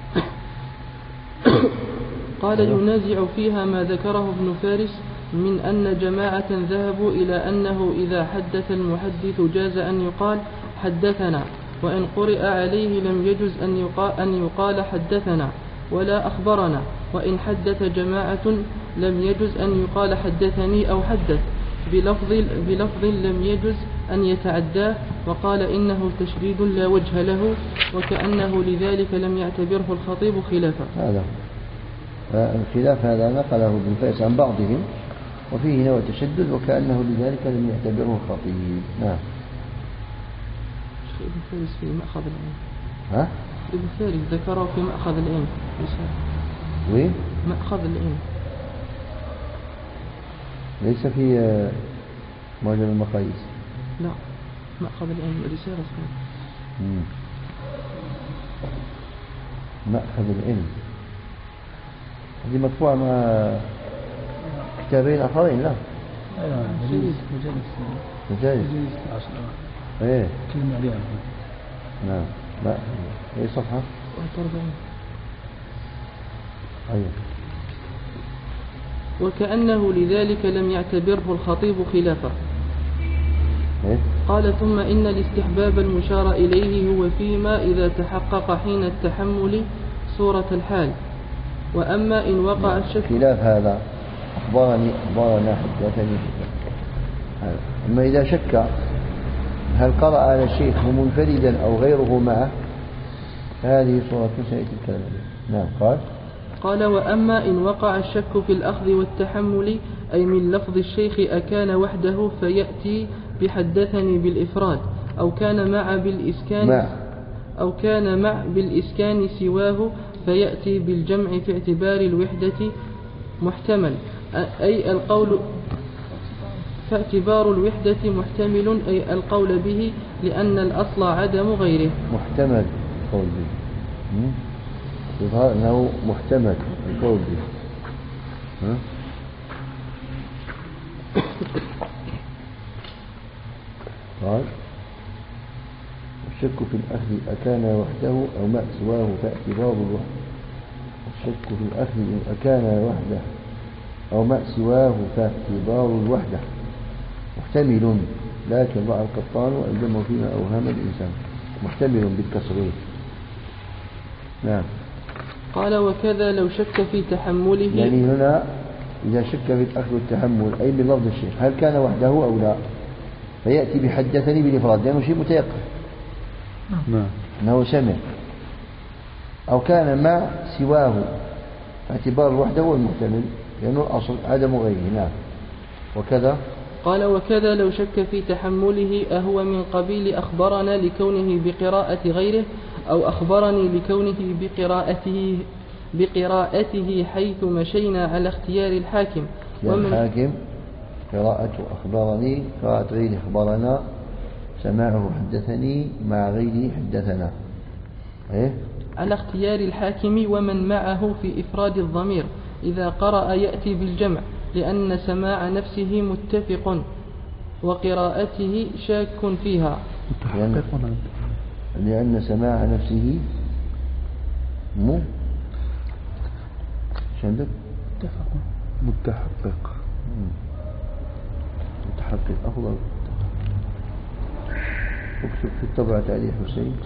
قال ينازع فيها ما ذكره ابن فارس من أن جماعة ذهبوا إلى أنه إذا حدث المحدث جاز أن يقال حدثنا وإن قرئ عليه لم يجز أن يقال حدثنا ولا أخبرنا وإن حدث جماعة لم يجز أن يقال حدثني أو حدث بلفظ لم يجز أن يتعداه، وقال إنه تشديد لا وجه له، وكأنه لذلك لم يعتبره الخطيب خلافا. هذا الخلاف هذا نقله ابن فارس عن بعضهم وفيه نوع تشدد، وكأنه لذلك لم يعتبره الخطيب. نعم. ابن فارس في مأخذ العلم. ها؟ ابن فارس ذكره في مأخذ العلم. وين؟ مأخذ العلم. ليس في معجم المقاييس. لا، مأخذ العلم رسالة اسمها. مأخذ العلم هذه مطبوعة مع كتابين آخرين. لا مجالس 10 ايه كلمة عليها. نعم. لا اي صفحة؟ 40. ايوه. وكأنه لذلك لم يعتبره الخطيب خلافه. إيه؟ قال ثم إن الاستحباب المشار إليه هو فيما إذا تحقق حين التحمل صورة الحال، وأما إن وقع الشك. خلاف هذا أخبرنا حدثني. أما إذا شك هل قرأ على الشيخ منفردا أو غيره معه فهذه صورة سيئة الكلام. نعم. قال وأما إن وقع الشك في الأخذ والتحمل أي من لفظ الشيخ أكان وحده فيأتي بحدثني بالإفراد، أو كان مع بالإسكان سواه فيأتي بالجمع في اعتبار الوحدة محتمل، أي القول فاعتبار الوحدة محتمل أي القول به، لأن الأصل عدم غيره. محتمل القول به، يظهر أنه محتمل القول به. قال الشك في الأخذ أكان وحده أو ما سواه فاعتبار الوحدة. الشك في الأخذ أكان وحده أو ما سواه فاعتبار الوحدة محتمل، لكن رأى القطان وألزمه فيما أوهم الإنسان. محتمل بالتصريف. نعم. قال وكذا لو شك في تحمله، يعني هنا إذا شك في الأخذ والتحمل أي من لفظ الشيخ هل كان وحده أو لا فيأتي بحدثني بالإفراد لأنه شيء متيقن أنه سمع، أو كان ما سواه اعتبار الوحدة هو المحتمل لأنه الأصل عدم غيره. نعم. وكذا قال وكذا لو شك في تحمله أهو من قبيل أخبرنا لكونه بقراءة غيره، أو أخبرني لكونه بقراءته حيث مشينا على اختيار الحاكم. الحاكم قراءة أخبرني، قراءة غيره أخبرنا، سماعه حدثني مع غيره حدثنا. إيه؟ على اختيار الحاكم ومن معه في إفراد الضمير إذا قرأ يأتي بالجمع، لأن سماع نفسه متفق وقراءته شاك فيها. لأن سماع نفسه شندك متحقق أفضل. اكتب في الطبعة علي حسين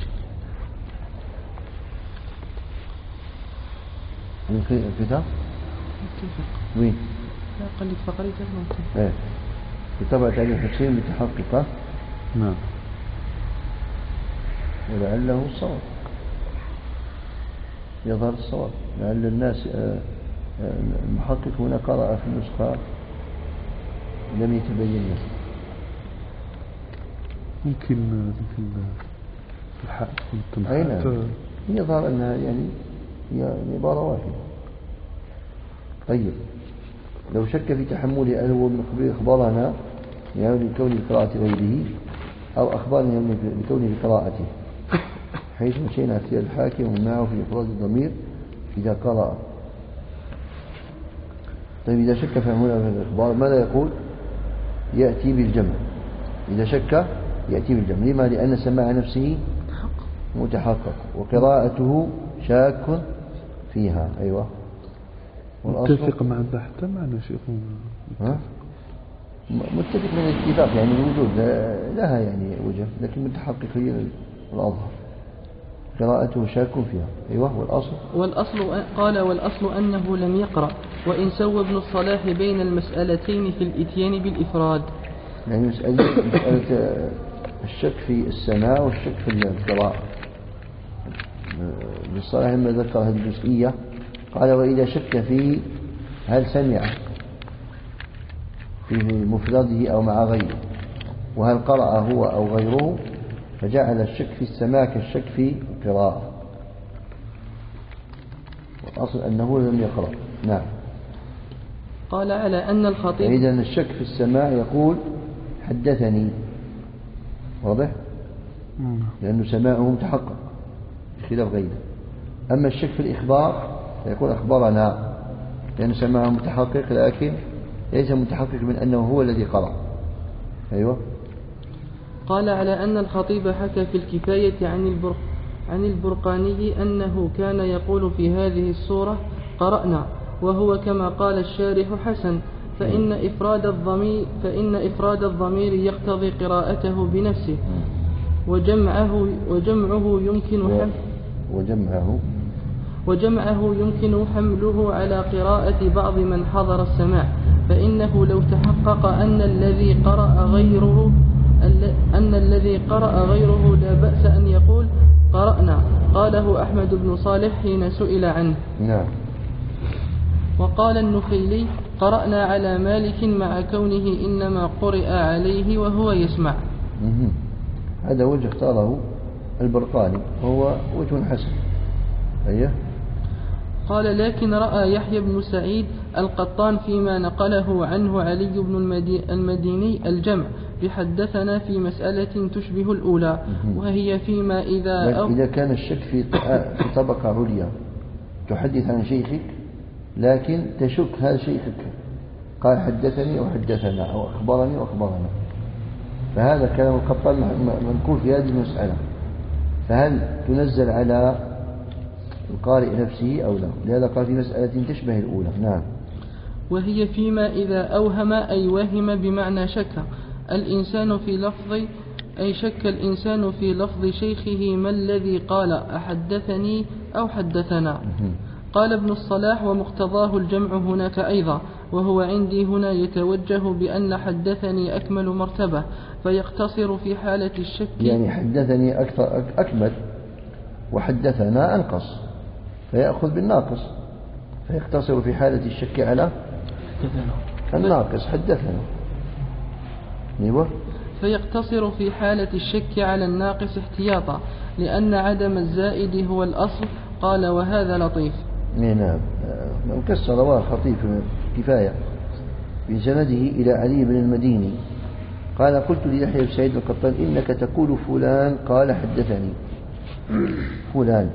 الكتاب وين؟ لا قلت فقريته ممكن. ايه في طبعة علي حسين متحققة. نعم. ولعله الصواب، يظهر الصواب، لعل الناس المحقق هنا قرأ في النسخة لم يتبين له. ممكن الحق أين يظهر أنها يعني هي عبارة واحدة. طيب لو شك في تحمله هل هو من قبيل إخبارنا يعني لكون قراءة غيره أو أخبارنا لكون قراءته حيث مشينا اختيار الحاكم ومعه في إفراد الضمير إذا قرأ. طيب إذا شك في الإخبار ماذا يقول؟ يأتي بالجمع. إذا شك يأتي بالجمع. لما؟ لأن سماع نفسه متحقق وقراءته شاك فيها. أيوة. متفق مع البحث معنا شيخنا. متفق من الاتفاق يعني الوجود لها يعني وجه، لكن متحقق هي الأظهر. قراءته شاك فيها. أيوة. والأصل أنه لم يقرأ، وإن سوى ابن الصلاح بين المسألتين في الإتيان بالإفراد. يعني مسألة الشك في السماع والشك في القراءة. ابن الصلاح لما ذكر هذه الجزئية قال وإذا شك في هل سمع في مفرده أو مع غيره، وهل قرأ هو أو غيره، فجعل الشك في السماع كالشك في القراءة، والأصل أنه لم يقرأ. نعم. قال على أن الخطيب، إذن الشك في السماع يقول حدثني، واضح؟ لأنه سماعه متحقق بخلاف غيره. أما الشك في الإخبار فيقول أخبرنا، لأنه سماعه متحقق لكن ليس متحقق من أنه هو الذي قرأ. أيوة. قال على أن الخطيب حكى في الكفاية عن البرقاني أنه كان يقول في هذه السورة قرأنا، وهو كما قال الشارح حسن، فإن إفراد الضمير يقتضي قراءته بنفسه، وجمعه يمكن حمله على قراءة بعض من حضر السماع، فإنه لو تحقق أن الذي قرأ غيره لا بأس أن يقول قرأنا. قاله أحمد بن صالح حين سئل عنه. نعم. وقال النخيلي قرأنا على مالك مع كونه إنما قرئ عليه وهو يسمع. هذا وجه اختاره البرقاني، وهو وجه حسن. أيه؟ قال لكن رأى يحيى بن سعيد القطان فيما نقله عنه علي بن المديني الجمع بحدثنا في مسألة تشبه الأولى، وهي فيما إذا كان الشك في طبقة عليا تحدث عن شيخك لكن تشك هذا شيخك قال حدثني أو حدثنا أو أخبرني وأخبرنا، فهذا كلام القطان منقول في هذه المسألة، فهل تنزل على القارئ نفسه أو لا؟ لهذا قال في مسألة تشبه الأولى. نعم. وهي فيما إذا أوهم أي وهم بمعنى شك الإنسان في لفظ، أي شك الإنسان في لفظ شيخه ما الذي قال أحدثني أو حدثنا. قال ابن الصلاح ومقتضاه الجمع هناك أيضا، وهو عندي هنا يتوجه بأن حدثني أكمل مرتبة، فيقتصر في حالة الشك، يعني حدثني أكمل وحدثنا أنقص، فيأخذ بالناقص، فيقتصر في حالة الشك على الناقص حدثنا. أيوة. فيقتصر في حالة الشك على الناقص احتياطا، لأن عدم الزائد هو الأصل. قال وهذا لطيف. نعم. انكسر رواه الخطيب كفاية بسنده إلى علي بن المديني قال قلت ليحيى بن سعيد القطان إنك تقول فلان قال حدثني فلان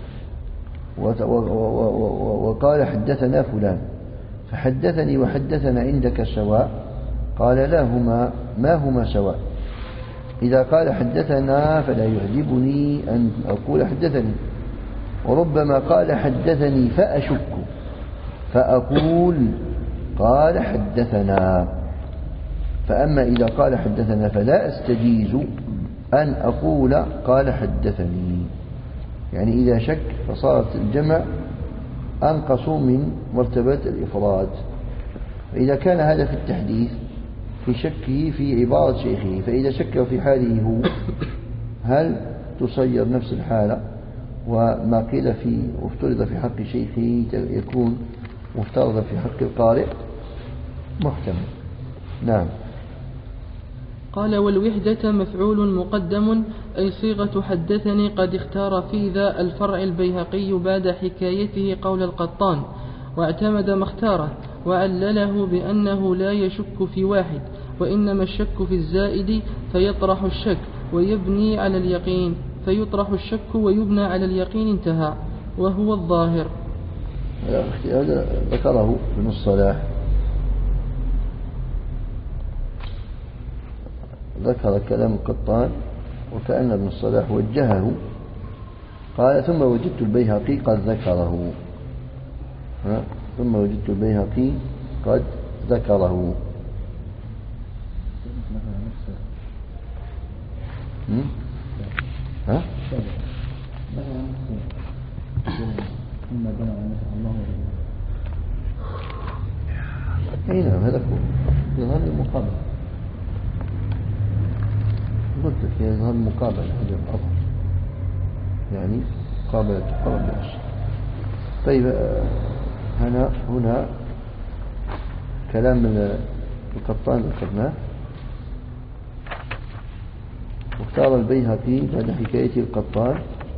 وقال حدثنا فلان، فحدثني وحدثنا عندك سواء؟ قال لا، ما هما سواء. إذا قال حدثنا فلا يعجبني أن أقول حدثني، وربما قال حدثني فأشك فأقول قال حدثنا. فأما إذا قال حدثنا فلا أستجيز أن أقول قال حدثني. يعني إذا شك فصارت الجمع أنقص من مرتبة الإفراد. فإذا كان هذا في التحديث في شكه في عبارة شيخه، فإذا شك في حاله هو هل تصير نفس الحالة، وما قيل في وافترض في حق شيخه يكون مفترضا في حق القارئ محتمل. نعم. قال والوحدة مفعول مقدم، أي صيغة حدثني قد اختار في ذا الفرع البيهقي بعد حكايته قول القطان، واعتمد ما اختاره، وعلله بأنه لا يشك في واحد، وإنما الشك في الزائد فيطرح الشك ويبني على اليقين، فيطرح الشك ويبنى على اليقين، انتهى، وهو الظاهر. هذا ذكره ابن الصلاح، ذكر كلام القطان وكأن ابن الصلاح وجهه. قال ثم وجدت البيهقي قد ذكره، ثم وجدت البيهقي قد ذكره. ها؟ أي نعم هذا هو يظهر المقابلة. قلت لك يظهر المقابلة هذا الأظهر يعني مقابلة الطلب بالأصل. طيب هنا كلام من القطان ذكرناه. واختار البيهقي بعد حكاية القطان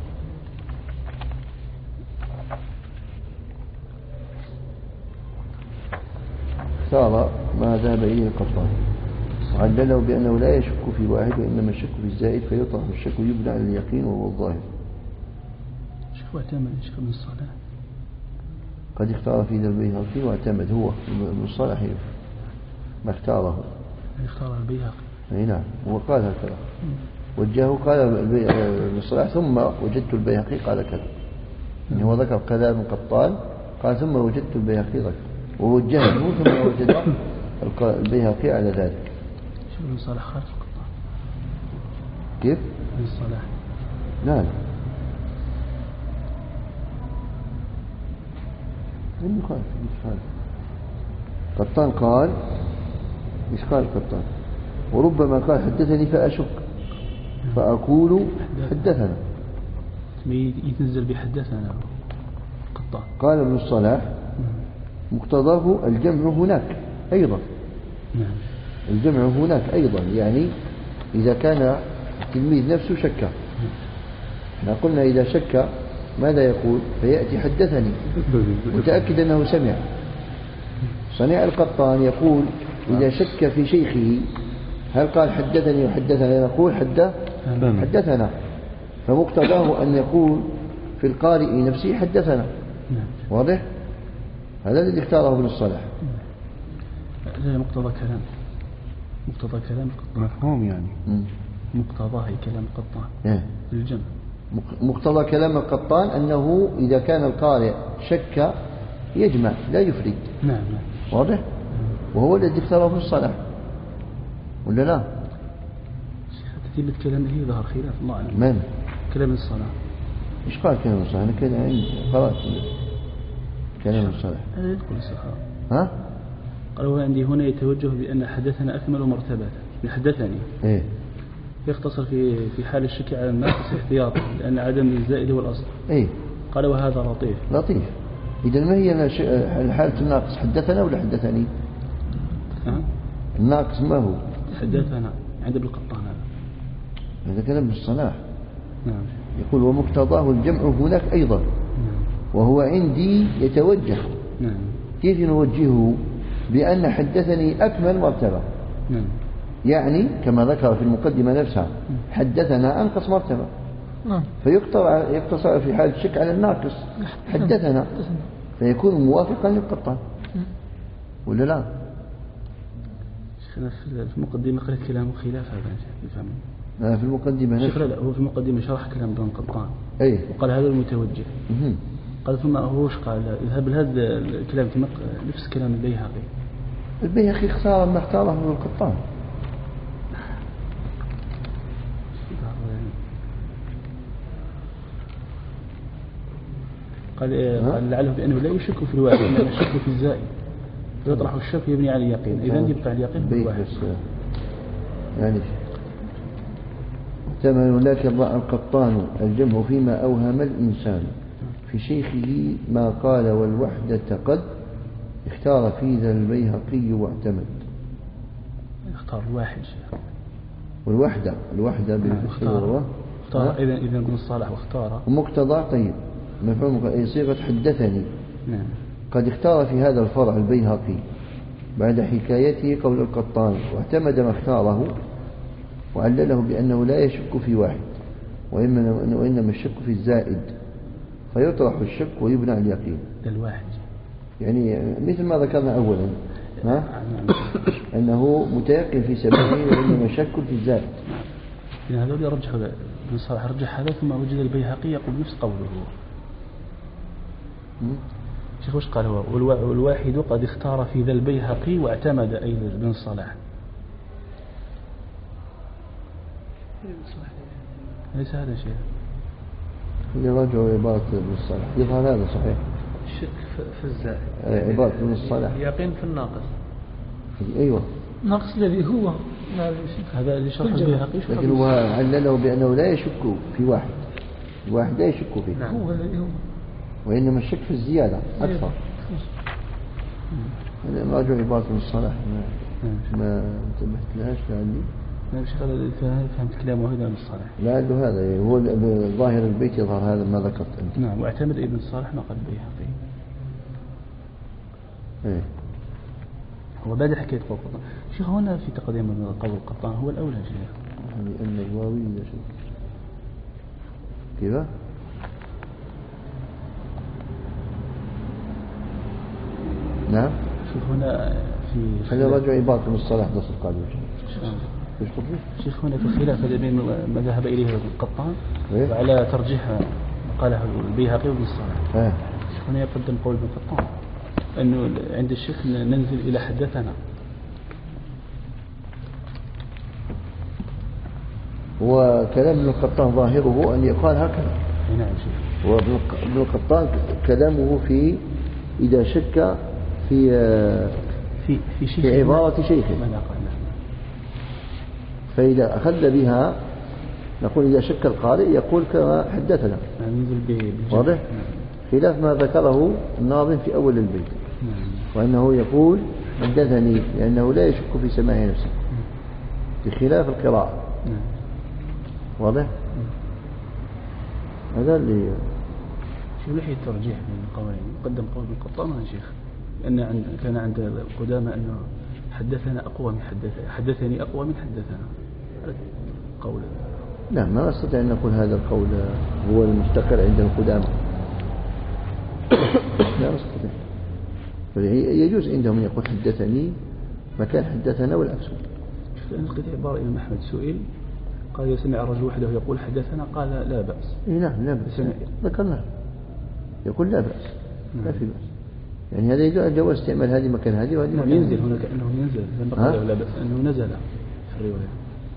اختار ما ذهب إليه القطان وعلله بأنه لا يشك في واحد وإنما الشك في الزائد فيطرح الشك ويبنى على اليقين وهو الظاهر. شيخ واعتمد شيخ ابن الصلاح قد اختار في ذا البيهقي واعتمد هو ابن الصلاح ما اختاره. اختار البيهقي. اي نعم وقال هكذا وجهه قال ابن الصلاح ثم وجدت البيهقي قال كذا. يعني هو ذكر كلام قطان قال ثم وجدت البيهقي ذكر ووجهه ثم وجد البيهقي على ذلك. شيخ ابن الصلاح خالف القطان. كيف؟ ابن الصلاح لا لم يخالف. قطان قال إيش قال قطان؟ وربما قال حدثني فأشك فأقول حدثنا يتنزل بحدثنا قطان. قال ابن الصلاح مقتضاه الجمع هناك أيضا. نعم الجمع هناك أيضا يعني إذا كان التلميذ نفسه شك. احنا قلنا إذا شك ماذا يقول؟ فيأتي حدثني متأكد أنه سمع. صنيع القطان يقول إذا شك في شيخه هل قال حدثني وحدثنا نقول حدثنا فمقتضاه أن يقول في القارئ نفسه حدثنا. واضح؟ هذا الذي اختاره ابن الصلاح. هذا مقتضى كلام القطان مفهوم يعني مقتضاه كلام القطان الجمع. مقتضى كلام القطان أنه إذا كان القارئ شك يجمع لا يفرد. نعم واضح؟ وهو الذي اختاره ابن الصلاح ولا لا؟ ترتيب كلامه ظهر خلاف الله أعلم. من؟ كلام الصلاح. إيش قال كلام الصلاح؟ أنا كذا عندي قرأت كلام الصلاح. هذا يدخل السخاء. ها؟ قال هو عندي هنا يتوجه بأن حدثنا أكمل مرتبة. حدثني. إيه. يختصر في حال الشك على الناقص احتياطا لأن عدم الزائد هو الأصل. إيه. قال وهذا لطيف. إذا ما هي حالة الناقص حدثنا ولا حدثني؟ الناقص ما هو؟ حدثنا عند ابن القطان هذا كلام ابن الصلاح. نعم. يقول ومقتضاه الجمع هناك أيضا. نعم. وهو عندي يتوجه. نعم. كيف نوجهه؟ بأن حدثني أكمل مرتبة. نعم. يعني كما ذكر في المقدمة نفسها حدثنا أنقص مرتبة. فيقتصر في حال الشك على الناقص حدثنا فيكون موافقا للقطان ولا لا؟ شيخنا في المقدمة قرأت كلامه خلاف هذا يفهم. في المقدمة نفسها. لا هو في المقدمة شرح كلام ابن القطان. أي. وقال هذا المتوجه. قال ثم هوش قال اذهب لهذا الكلام نفس كلام البيهقي اختار ما اختاره ابن القطان. قال لعله بأنه لا يشك في الواحد إنما يشك في الزائد يطرح الشك يبني على اليقين إذا يبقى اليقين في الواحد. يعني احتمل لكن رأى القطان الجمع فيما أوهم الإنسان في شيخه ما قال والوحدة قد اختار في ذا البيهقي واعتمد. اختار الواحد شيخ الوحدة بالفتح اختار إذا ابن الصلاح واختار ومقتضى. طيب مفهوم صيغة حدثني. نعم. قد اختار في هذا الفرع البيهقي بعد حكايته قول القطان واعتمد ما اختاره وعلله بأنه لا يشك في واحد وإنما الشك في الزائد فيطرح الشك ويبنى على اليقين. الواحد يعني مثل ما ذكرنا أولا أنه متيقن في سببه وإنما الشك في الزائد. هذا يرجح ابن الصلاح رجح هذا ثم وجد البيهقي يقول نفس قوله هو. شيخ وش قال هو والواحد قد اختار في ذا البيهقي واعتمد أيضا ابن الصلاح. ليس هذا شيء يراجع عبارة ابن الصلاح يظهر هذا صحيح. الشك في الزائد عبارة ابن الصلاح يقين في الناقص. أيوة نقص الذي هو هذا اللي شرح البيهقي، لكن هو علله بأنه لا يشك في واحد لا يشك فيه. نعم. هو الذي هو، وإنما الشك في الزيادة أكثر. هذا راجع عبارة من الصلاح ما انتبهت لهاش لعلي. نعم شيخ فهمت كلامه هذا من الصالح. لا له هذا هو ظاهر البيت يظهر هذا ما ذكرت أنت. نعم واعتمد ابن الصالح ما قال البيهقي. إيه. هو بعد حكاية قول القطان شيخ هنا في تقديم قول القطان هو الأولى شيخ. يعني أن الواوي لا شك كذا. نعم. شيخ هنا في هذا رجع عبارة من الصلاح نص القادم. شيخ هنا في خلاف بين ما ذهب إليه القطان إيه؟ وعلى ترجيح قاله البيهقي وابن الصلاح. إيه؟ شيخ هنا يقدم قول ابن القطان أنه عند الشيخ ننزل إلى حدثنا. وكلام ابن القطان ظاهره أن يقال هكذا. نعم شيخ. وابن القطان كلامه في إذا شك في عبارة شيخه فإذا أخذ بها نقول إذا شك القارئ يقول كما حدثنا. واضح؟ خلاف ما ذكره الناظم في أول البيت وأنه يقول حدثني لأنه لا يشك في سماع نفسه بخلاف القراءة. واضح؟ هذا اللي شو ناحية الترجيح بين القولين قدم قول ابن القطان يا شيخ لأن كان عند القدامى أنه حدثنا أقوى من حدثني أقوى من حدثنا قول. لا ما نستطيع أن نقول هذا القول هو المستقر عند القدامى. لا نستطيع. يجوز عندهم أن يقول حدثني مكان حدثنا والعكس. لأن قد عبارة الإمام أحمد سئل قال يسمع الرجل وحده يقول حدثنا قال لا بأس. نعم لا بأس ذكرنا يقول لا بأس لا في بأس يعني هذا يجوز جواز استعمال هذه مكان هذه وهذه مكان ينزل هنا كأنه ينزل قال لا بأس أنه نزل في الرواية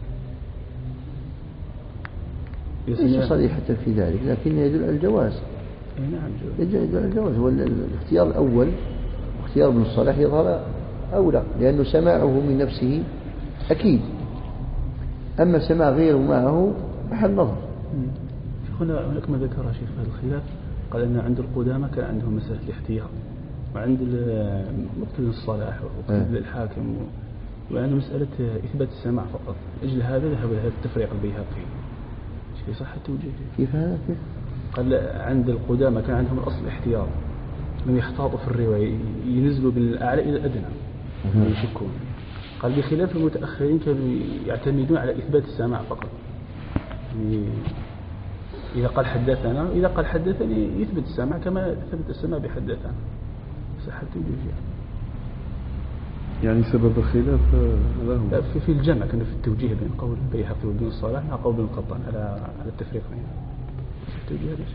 ليس صريحة في ذلك لكن يدل على الجواز. نعم يدل على الجواز. هو الاختيار الأول اختيار ابن الصلاح يظهر أولى لأنه سماعه من نفسه أكيد أما سماع غيره معه محل نظر. هناك ما ذكر شيخ هذا الخلاف قال أن عند القدامى كان عندهم مسألة الاحتياط وعند مقتضى الصلاح وقتل الحاكم وعند مسألة إثبات السماع فقط. أجل هذا ذهب إلى التفريق البيهقي. في صح التوجيه كيف هذا كيف؟ قال عند القدامى كان عندهم الأصل الاحتياط لم يحتاطوا في الرواية ينزلوا من الأعلى إلى الأدنى يشكون. قال بخلاف المتأخرين كانوا يعتمدون على إثبات السماع فقط يعني إذا قال حدثنا إذا قال حدثني يثبت السماع كما ثبت السماع بحدثنا. صح التوجيه يعني سبب الخلاف هذا هو في الجمع كان في التوجيه بين قول البيهقي وابن الصلاح مع قول ابن القطان على التفريق بين التوجيه هذا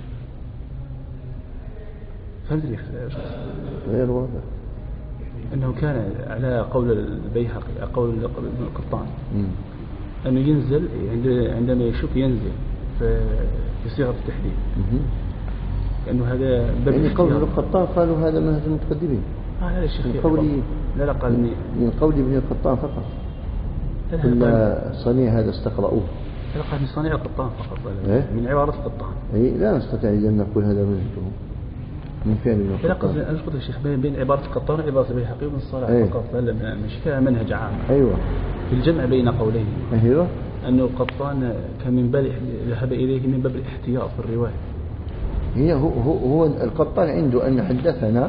فهمت لي غير واضح أنه كان على قول البيهقي قول ابن القطان أنه ينزل عندما يشك ينزل في صيغة التحديد لأنه هذا باب يعني قول ابن القطان قالوا هذا منهج المتقدمين. لا الشيخ من قول لا قال من قول ابن القطان فقط كل صنيع هذا استقرأوه. لا قال من صنيع القطان فقط من عبارة القطان. لا نستطيع أن نقول هذا منهجه من فعل ابن القطان. لا قصدي أنا قلت الشيخ بين عبارة القطان وعبارة البيهقي وابن الصلاح فقط لا مش فيها منهج عام. أيوة في الجمع بين قولين. أيوة أنه القطان كان من باب ذهب إليه من باب الاحتياط في الرواية. هي هو القطان عنده أن حدثنا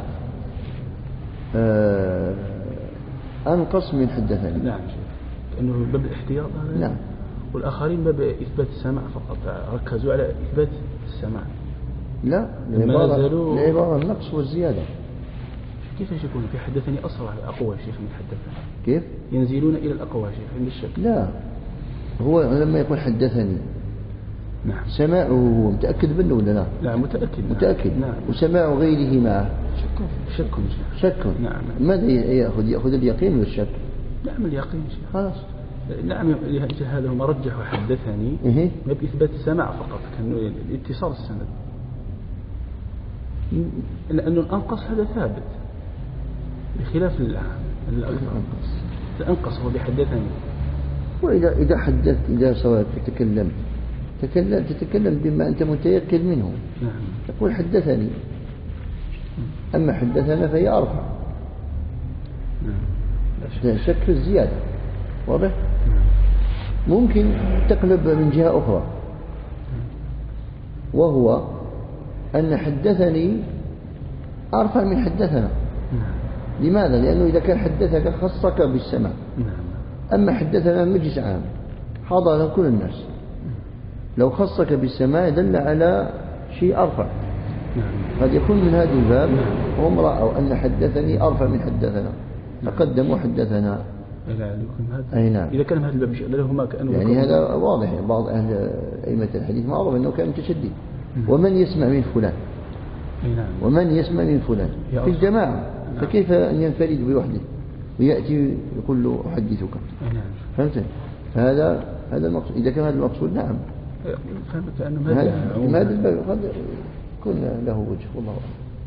أنقص من حدثني. نعم أنه باب الاحتياط هذا. نعم. والآخرين باب إثبات السماع فقط ركزوا على إثبات السماع. لا العبارة النقص والزيادة. كيف يكون في حدثني أسرع أقوى شيخ من حدثنا؟ كيف؟ ينزلون إلى الأقوى شيخ عند الشك. لا هو لما يقول حدثني نعم سماعه هو متأكد منه ولا لا؟ لا متأكد. نعم. وسماع غيره معه شك. نعم. ماذا يأخذ اليقين ولا الشك؟ نعم اليقين شيخ. خلاص. نعم هذا هم رجحوا حدثني ما بإثبات السماع فقط كان الاتصال السند لأنه الأنقص هذا ثابت بخلاف الأكثر. أنقص هو بحدثني. وإذا حدثت إذا سواء تتكلم بما أنت متيقن منه. نعم. تقول حدثني. أما حدثنا فهي أرفع. لا شك في الزيادة. واضح؟ ممكن تقلب من جهة أخرى، وهو أن حدثني أرفع من حدثنا. لماذا؟ لأنه إذا كان حدثك خصك بالسماع، أما حدثنا مجلس عام حضر كل الناس، لو خصك بالسماع دل على شيء أرفع. قد يكون من هذا الباب هم رأوا أن حدثني أرفع من حدثنا فقدموا حدثنا. أي نعم. إذا كان هذا الباب لهما كأنه يعني هذا واضح. بعض أهل أئمة الحديث معروف أنه كان متشدد. ومن يسمع من فلان ومن يسمع من فلان في الجماعة، فكيف أن ينفرد بوحده ويأتي يقول له أحدثك؟ فهمت؟ فهذا المقصود. إذا كان هذا المقصود نعم هذا الباب قد يكون له وجه والله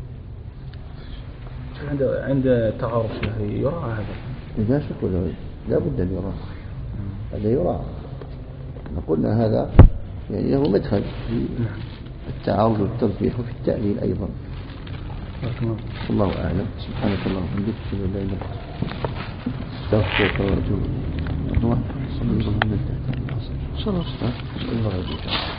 أعلم. عند تعارف يراعى هذا. لا شك لا بد أن يراعى. هذا يراعى. قلنا هذا يعني له مدخل في التعارض والترجيح وفي التأليل أيضا. الله أعلم. سبحانك اللهم وبحمدك أشهد أن لا إله إلا أنت أستغفرك وأتوب إليك.